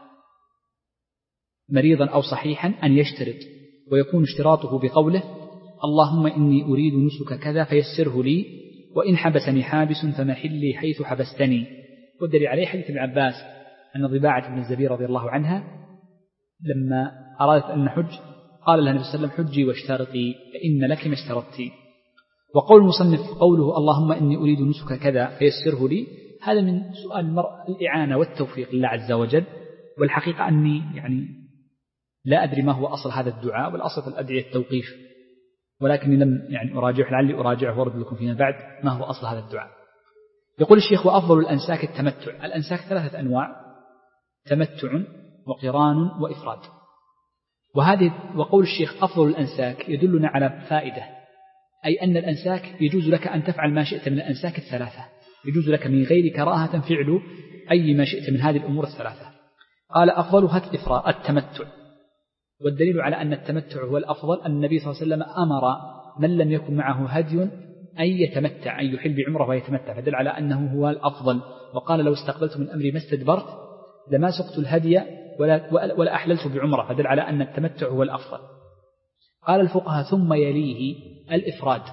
مريضا أو صحيحا أن يشترط، ويكون اشتراطه بقوله اللهم إني أريد نسك كذا فيسره لي، وإن حبسني حابس فمحلي حيث حبستني. والدليل عليه حديث ابن عباس أن ضباعة بن الزبير رضي الله عنها لما أرادت أن نحج قال لها النبي صلى الله عليه وسلم حجي واشترطي فإن لك ما اشترطتي. وقول المصنف قوله اللهم إني أريد نسك كذا فيسره لي، هذا من سؤال المرء الإعانة والتوفيق لله عز وجل. والحقيقة أني يعني لا أدري ما هو أصل هذا الدعاء، والأصل في الأدعية التوقيف، ولكني لم يعني أراجعه، لعلي أراجعه وارد لكم فيما بعد ما هو أصل هذا الدعاء. يقول الشيخ وأفضل الأنساك التمتع. الأنساك ثلاثة أنواع: تمتع وقران وإفراد. وهذه وقول الشيخ أفضل الأنساك يدلنا على فائدة، أي أن الأنساك يجوز لك أن تفعل ما شئت من الأنساك الثلاثة، يجوز لك من غير كراهة فعل أي ما شئت من هذه الأمور الثلاثة. قال أفضلها الإفراد التمتع، والدليل على أن التمتع هو الأفضل أن النبي صلى الله عليه وسلم أمر من لم يكن معه هدي أن يتمتع، أن يحل بعمره ويتمتع، فدل على أنه هو الأفضل. وقال لو استقبلت من أمري ما استدبرت لما سقت الهدي ولا, ولا أحللت بعمره، فدل على أن التمتع هو الأفضل. قال الفقهاء ثم يليه الإفراد.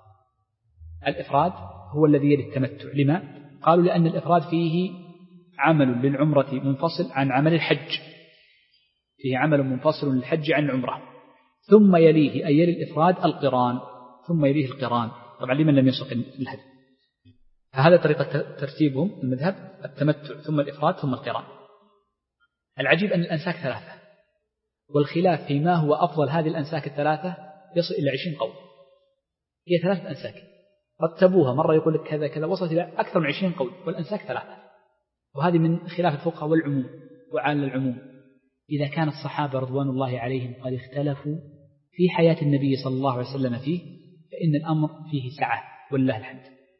الإفراد هو الذي يلي التمتع. لما؟ قالوا لأن الإفراد فيه عمل للعمرة منفصل عن عمل الحج، فيه عمل منفصل للحج عن العمرة. ثم يليه أي يلي الإفراد القران، ثم يليه القران، طبعا لمن لم يسق الهدي. فهذا طريقة ترتيبهم المذهب: التمتع ثم الإفراد ثم القران. العجيب أن الأنساك ثلاثة، والخلاف فيما هو أفضل هذه الأنساك الثلاثة يصل إلى عشرين قول. هي ثلاثة أنساك رتبوها، مرة يقول لك كذا كذا، وصلت إلى أكثر من عشرين قول، والأنساك ثلاثة. وهذه من خلاف الفقهاء والعموم وعلى العموم. إذا كان الصحابة رضوان الله عليهم قد اختلفوا في حياة النبي صلى الله عليه وسلم فيه، فإن الأمر فيه سعة ولله الحمد.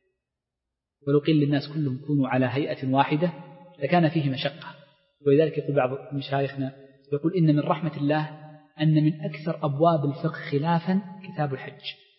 ولو قيل للناس كلهم كونوا على هيئة واحدة لكان فيه مشقة. ولذلك يقول بعض مشايخنا يقول إن من رحمة الله أن من أكثر أبواب الفقه خلافا كتاب الحج،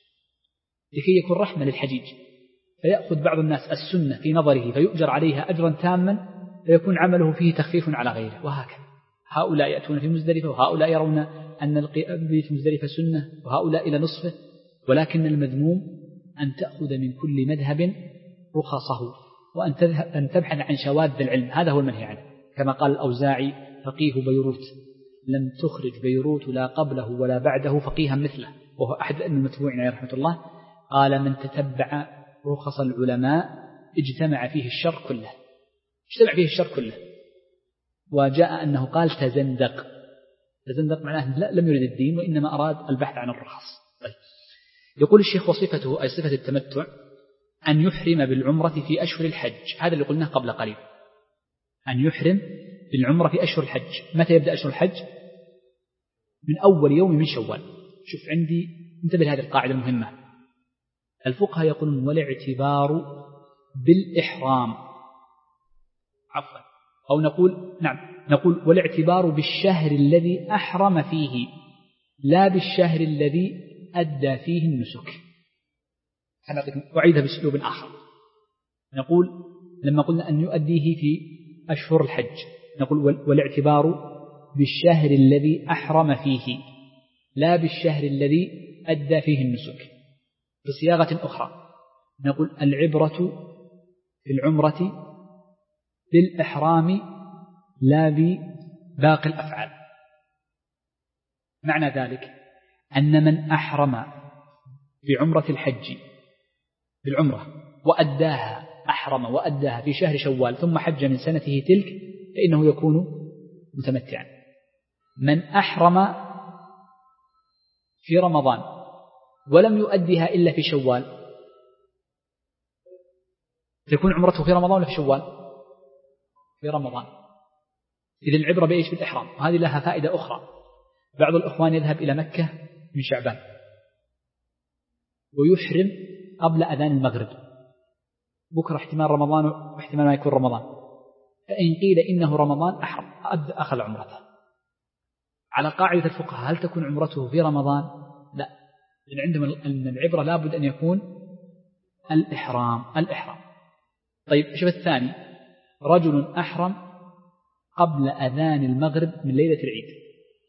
لكي يكون رحمة للحجيج، فيأخذ بعض الناس السنة في نظره فيؤجر عليها أجرا تاما، فيكون عمله فيه تخفيف على غيره. وهكذا هؤلاء يأتون في مزدلفة، وهؤلاء يرون أن البيت في مزدلفة سنة، وهؤلاء إلى نصفه. ولكن المذموم أن تأخذ من كل مذهب رخصه، وأن تبحث عن شواذ العلم، هذا هو المنهي عنه. كما قال الأوزاعي فقيه بيروت لم تخرج بيروت لا قبله ولا بعده فقيها مثله، وهو أحد المتبوعين عليه رحمة الله. قال من تتبع رخص العلماء اجتمع فيه الشر كله، اجتمع فيه الشر كله. وجاء أنه قال تزندق. تزندق معناه لم يرد الدين، وإنما أراد البحث عن الرخص. طيب. يقول الشيخ وصفته أي صفة التمتع أن يحرم بالعمرة في أشهر الحج، هذا اللي قلناه قبل قليل، أن يحرم بالعمرة في أشهر الحج. متى يبدأ أشهر الحج؟ من أول يوم من شوال. شوف عندي انتبه هذه القاعدة المهمة. الفقهاء يقولون والاعتبار بالإحرام، عفوا أو نقول نعم نقول والاعتبار بالشهر الذي أحرم فيه لا بالشهر الذي أدى فيه النسك. أعيدها بأسلوب آخر. نقول لما قلنا أن يؤديه في أشهر الحج نقول والاعتبار بالشهر الذي أحرم فيه لا بالشهر الذي أدى فيه النسك. بصياغة أخرى نقول العبرة في العمرة بالإحرام لا بباقي الأفعال. معنى ذلك أن من أحرم بعمرة الحج بالعمرة وأداها أحرم وأداها في شهر شوال ثم حج من سنته تلك فإنه يكون متمتعا. من أحرم في رمضان ولم يؤديها إلا في شوال تكون عمرته في رمضان ولا في شوال؟ في رمضان. إذن العبرة بإيش؟ بالإحرام. وهذه لها فائدة أخرى. بعض الأخوان يذهب إلى مكة من شعبان ويحرم قبل أذان المغرب، بكرة احتمال رمضان واحتمال ما يكون رمضان، فإن قيل إنه رمضان أحرم أخذ عمرته. على قاعدة الفقهاء هل تكون عمرته في رمضان؟ لا، لأن عندما أن العبرة لابد أن يكون الإحرام الإحرام. طيب شوف الثاني، رجل أحرم قبل أذان المغرب من ليلة العيد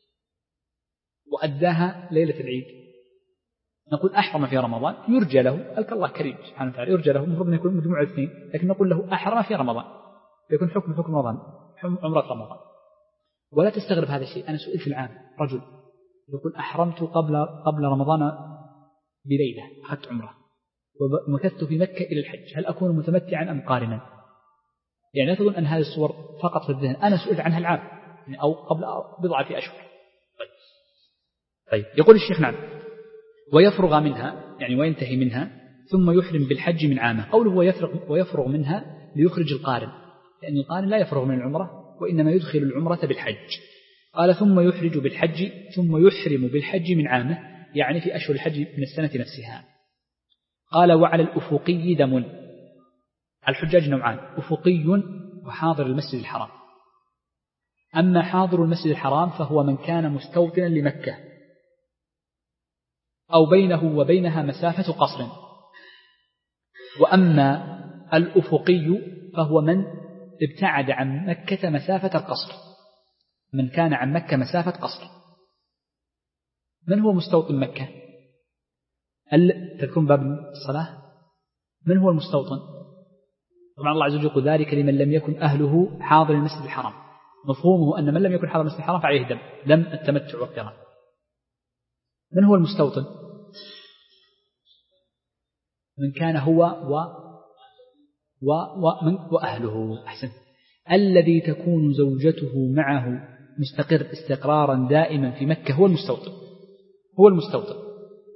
وأداها ليلة العيد، نقول أحرم في رمضان، يرجى له، ألك الله كريم سبحانه وتعالى، يرجى له، المفروض أن يكون مجموع الاثنين، لكن نقول له أحرم في رمضان، يكون حكم حكم رمضان، عمرة رمضان. ولا تستغرب هذا الشيء. أنا سئلت العام رجل يقول أحرمت قبل قبل رمضان بليلة، أخذت عمرة ومكثت في مكة إلى الحج، هل أكون متمتعا أم قارنا؟ يعني لا تظن أن هذه الصور فقط في الذهن، أنا سئلت عنها العام أو قبل بضعة أشهر. طيب. طيب يقول الشيخ نعم، ويفرغ منها يعني وينتهي منها ثم يحرم بالحج من عامه. قوله ويفرغ, ويفرغ منها ليخرج القارن، لأن القارن لا يفرغ من العمرة وإنما يدخل العمرة بالحج. قال ثم يحرج بالحج ثم يحرم بالحج من عامه، يعني في أشهر الحج من السنة نفسها. قال وعلى الأفقي دم. الحجاج نوعان، أفقي وحاضر المسجد الحرام. أما حاضر المسجد الحرام فهو من كان مستوطنا لمكة أو بينه وبينها مسافة قصر. وأما الأفقي فهو من ابتعد عن مكة مسافة القصر، من كان عن مكة مسافة قصر. من هو مستوطن مكة؟ تذكرون باب الصلاة، من هو المستوطن؟ طبعا الله عز وجل يقول ذلك لمن لم يكن أهله حاضر المسجد الحرام، مفهومه أن من لم يكن حاضر المسجد الحرام فعليه دم، دم التمتع والقران. من هو المستوطن؟ من كان هو و و ومن وأهله. أحسن. الذي تكون زوجته معه مستقر استقرارا دائما في مكة هو المستوطن، هو المستوطن.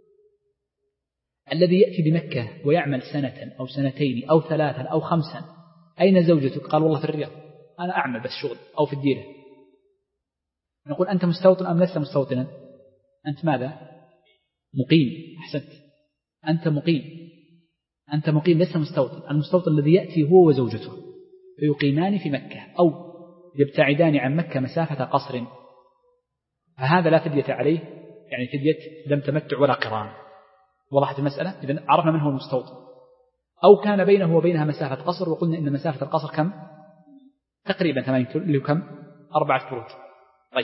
الذي يأتي بمكة ويعمل سنة أو سنتين أو ثلاثا أو خمسا، أين زوجتك؟ قال والله في الرياض، أنا أعمل بس شغل، أو في الديرة. نقول أنت مستوطن أم لست مستوطنا؟ أنت ماذا؟ مقيم. أحسنت، أنت مقيم، أنت مقيم لست مستوطن. المستوطن الذي يأتي هو وزوجته فيقيمان في مكة أو يبتعدان عن مكة مسافة قصر، فهذا لا فدية عليه، يعني فدية دم تمتع ولا قران. وضحت المسألة؟ إذن عرفنا من هو المستوطن. أو كان بينه وبينها مسافة قصر، وقلنا إن مسافة القصر كم؟ تقريبا ثمانية كيلو، اللي كم؟ أربعة فروج. طيب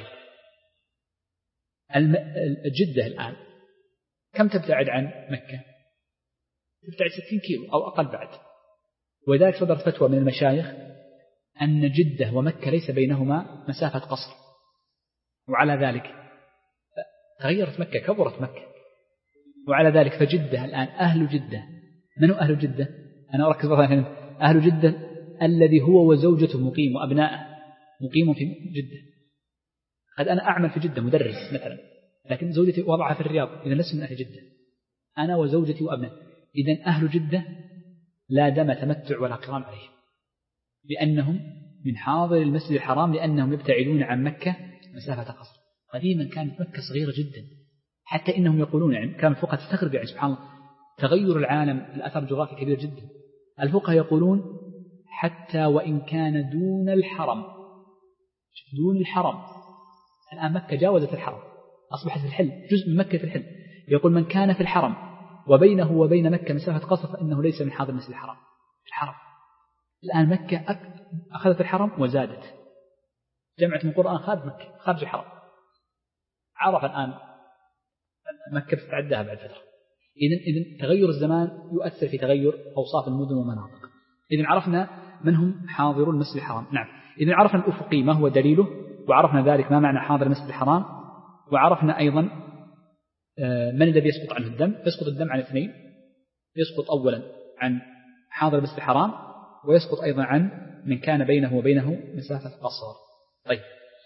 الجدة الآن كم تبتعد عن مكة؟ تبتعد ستين كيلو أو أقل بعد. وذلك صدرت فتوى من المشايخ أن جدة ومكة ليس بينهما مسافة قصر، وعلى ذلك تغيرت مكة، كبرت مكة، وعلى ذلك فجدة الآن أهل جدة. من هو أهل جدة؟ أنا أركز مثلا، أهل جدة الذي هو وزوجته مقيم وأبناءه مقيم في جدة. قد أنا أعمل في جدة مدرس مثلا، لكن زوجتي وضعها في الرياض، إذا لست من أهل جدة، أنا وزوجتي وأبناء. إذن أهل جدة لا دم تمتع ولا قران عليهم، لأنهم من حاضر المسجد الحرام، لأنهم يبتعدون عن مكة مسافة قصر. قديما كانت مكة صغيرة جدا، حتى إنهم يقولون يعني كان الفقهاء تستغرب، يعني سبحان الله تغير العالم، الأثر الجغرافي كبير جدا. الفقهاء يقولون حتى وإن كان دون الحرم، دون الحرم، الآن مكة جاوزت الحرم، أصبحت في الحل، جزء من مكة في الحل. يقول من كان في الحرم وبينه وبين مكة مسافة قصر فإنه ليس من حاضر المسجد الحرام. الحرم الآن مكة أخذت الحرم وزادت، جمعت من القرآن خارج مكة، خارج الحرم. عرف الآن مكة تتعداها بعد فترة. إذن إذن تغير الزمان يؤثر في تغير أوصاف المدن والمناطق. إذن عرفنا من هم حاضرون المسجد الحرام. نعم، إذن عرفنا الأفقي ما هو دليله، وعرفنا ذلك ما معنى حاضر المسجد الحرام، وعرفنا أيضا من الذي يسقط عنه الدم. يسقط الدم عن اثنين، يسقط أولا عن حاضر المسجد الحرام، ويسقط أيضا عن من كان بينه وبينه مسافة قصر. طيب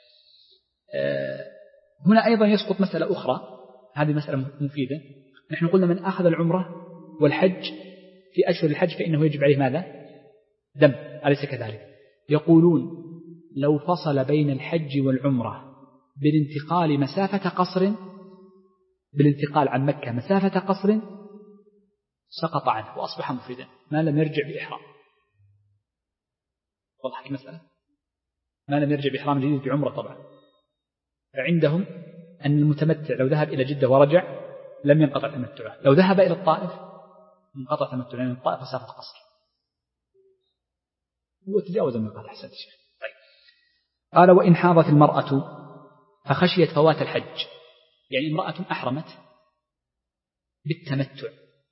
هنا أيضا يسقط مسألة أخرى، هذه مسألة مفيدة. نحن قلنا من أخذ العمرة والحج في أشهر الحج فإنه يجب عليه ماذا؟ دم، أليس كذلك؟ يقولون لو فصل بين الحج والعمرة بالانتقال مسافة قصر بالانتقال عن مكة مسافة قصر سقط عنه وأصبح مفردا ما لم يرجع بإحرام. وضحت المسألة؟ ما لم يرجع بإحرام جديد بعمرة طبعا. فعندهم أن المتمتع لو ذهب إلى جدة ورجع لم ينقطع تمتعه، لو ذهب إلى الطائف انقطع تمتعه لأن الطائف مسافة قصر وتجاوز الميقات. أحسن شيء. طيب. قال وإن حاضت المرأة فخشيت فوات الحج، يعني امرأة أحرمت بالتمتع،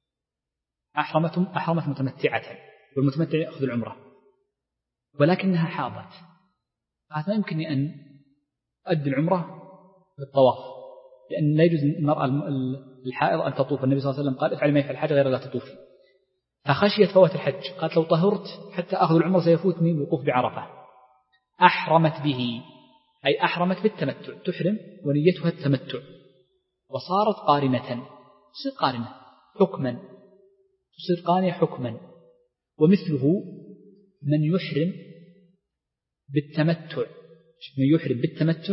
أحرمت أحرمت متمتعة والمتمتع يأخذ العمرة ولكنها حاضت، هذا يمكن أن أؤدي العمرة بالطواف، لأن لا يجوز المرأة الحائض أن تطوف. النبي صلى الله عليه وسلم قال افعل ما يفعل الحج غير لا تطوفي. فخشيت فوات الحج، قالت لو طهرت حتى أخذ العمرة سيفوتني الوقوف بعرفة. أحرمت به، أي أحرمت بالتمتع، تحرم ونيتها التمتع وصارت قارنة، تصير قارنة حكما، تصير قارنة حكما. ومثله من يحرم بالتمتع، من يحرم بالتمتع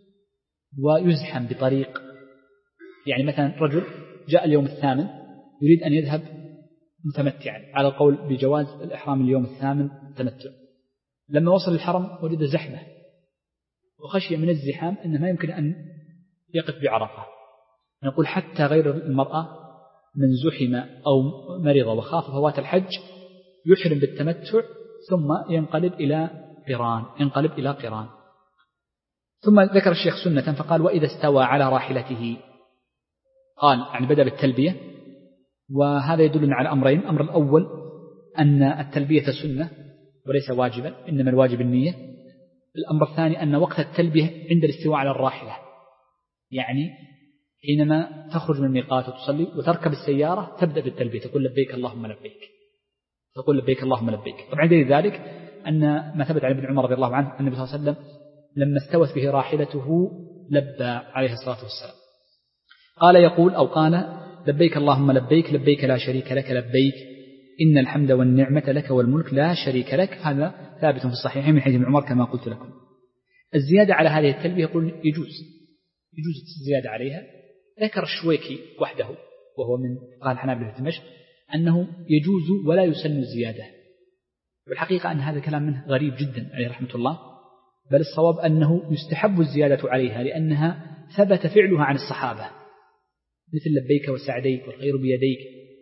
ويزحم بطريق، يعني مثلا رجل جاء اليوم الثامن يريد أن يذهب متمتعا على القول بجواز الإحرام اليوم الثامن التمتع، لما وصل الحرم وجد زحمة وخشي من الزحام أنه ما يمكن أن يقف بعرفة. نقول حتى غير المرأة من زحم أو مرض وخاف فوات الحج يحرم بالتمتع ثم ينقلب إلى قران ينقلب إلى قران. ثم ذكر الشيخ سنة فقال وإذا استوى على راحلته، قال يعني بدأ بالتلبية، وهذا يدلنا على أمرين. الأمر الأول أن التلبية سنة وليس واجبا، إنما الواجب النية. الأمر الثاني أن وقت التلبية عند الاستواء على الراحلة، يعني حينما تخرج من الميقات وتصلي وتركب السيارة تبدأ بالتلبية، تقول لبيك اللهم لبيك، تقول لبيك اللهم لبيك. طبعا دليل ذلك أن ما ثبت عن ابن عمر رضي الله عنه النبي صلى الله عليه وسلم لما استوت به راحلته لبى عليه الصلاة والسلام، قال يقول أو قال لبيك اللهم لبيك لبيك لا شريك لك لبيك إن الحمد والنعمة لك والملك لا شريك لك. هذا ثابت في الصحيحين من حديث ابن عمر كما قلت لكم. الزيادة على هذه التلبية يقول يجوز يجوز الزيادة عليها. ذكر الشويكي وحده وهو من قال حنابلة دمشق أنه يجوز ولا يسن الزيادة، والحقيقة أن هذا كلام منه غريب جدا عليه رحمة الله، بل الصواب أنه يستحب الزيادة عليها لأنها ثبت فعلها عن الصحابة، مثل لبيك وسعديك والخير بيديك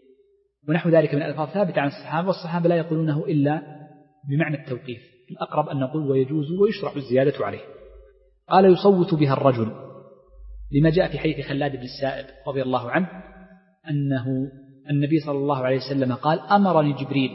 ونحو ذلك من الألفاظ ثابتة عن الصحابة، والصحابة لا يقولونه إلا بمعنى التوقيف. الأقرب أن نقول ويجوز ويشرع الزيادة عليه. قال يصوت بها الرجل، لما جاء في حديث خلاد بن السائب رضي الله عنه أنه النبي صلى الله عليه وسلم قال أمرني جبريل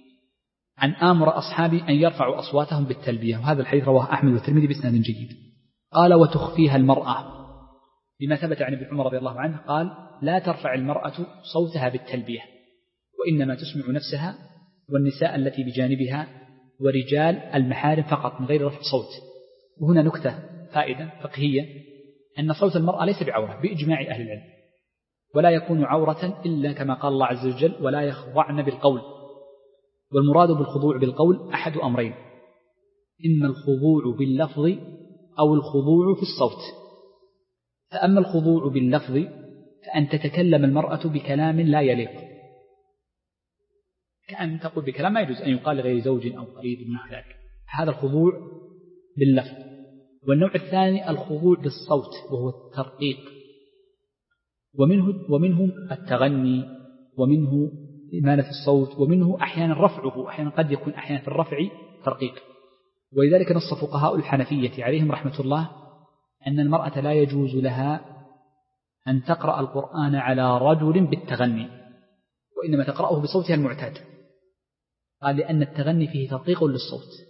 أن آمر أصحابي أن يرفعوا أصواتهم بالتلبية، وهذا الحديث رواه أحمد والترمذي بإسناد جيد. قال وتخفيها المرأة، لما ثبت عن ابن عمر رضي الله عنه قال لا ترفع المرأة صوتها بالتلبية وإنما تسمع نفسها والنساء التي بجانبها ورجال المحارم فقط من غير رفع صوت. وهنا نكتة فائدة فقهية أن صوت المرأة ليس بعورة بإجماع أهل العلم، ولا يكون عورة إلا كما قال الله عز وجل ولا يخضعن بالقول. والمراد بالخضوع بالقول أحد أمرين، إما الخضوع باللفظ أو الخضوع في الصوت. فأما الخضوع باللفظ فأن تتكلم المرأة بكلام لا يليق، كأن تقول بكلام ما يجوز أن يقال لغير زوج أو قريب من ذلك، هذا الخضوع باللفظ. والنوع الثاني الخضوع بالصوت وهو الترقيق، ومنه, ومنه التغني، ومنه إمالة الصوت، ومنه أحيانا رفعه، أحيانا قد يكون أحيانا في الرفع ترقيق. ولذلك نص فقهاء الحنفية عليهم رحمة الله أن المرأة لا يجوز لها أن تقرأ القرآن على رجل بالتغني، وإنما تقرأه بصوتها المعتاد. قال لأن التغني فيه ترقيق للصوت،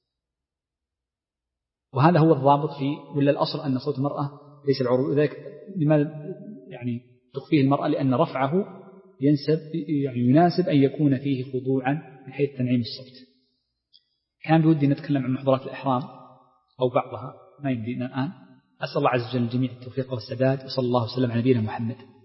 وهذا هو الضابط في ولا الأصل أن صوت المرأة ليس العروض. ذلك لماذا يعني تخفيه المرأة؟ لأن رفعه ينسب يعني يناسب أن يكون فيه خضوعا من حيث تنعيم الصوت. كان بودي نتكلم عن محظورات الإحرام أو بعضها، ما يمدينا الآن. أسأل الله عز وجل الجميع التوفيق والسداد، وصلى الله وسلم على نبينا محمد.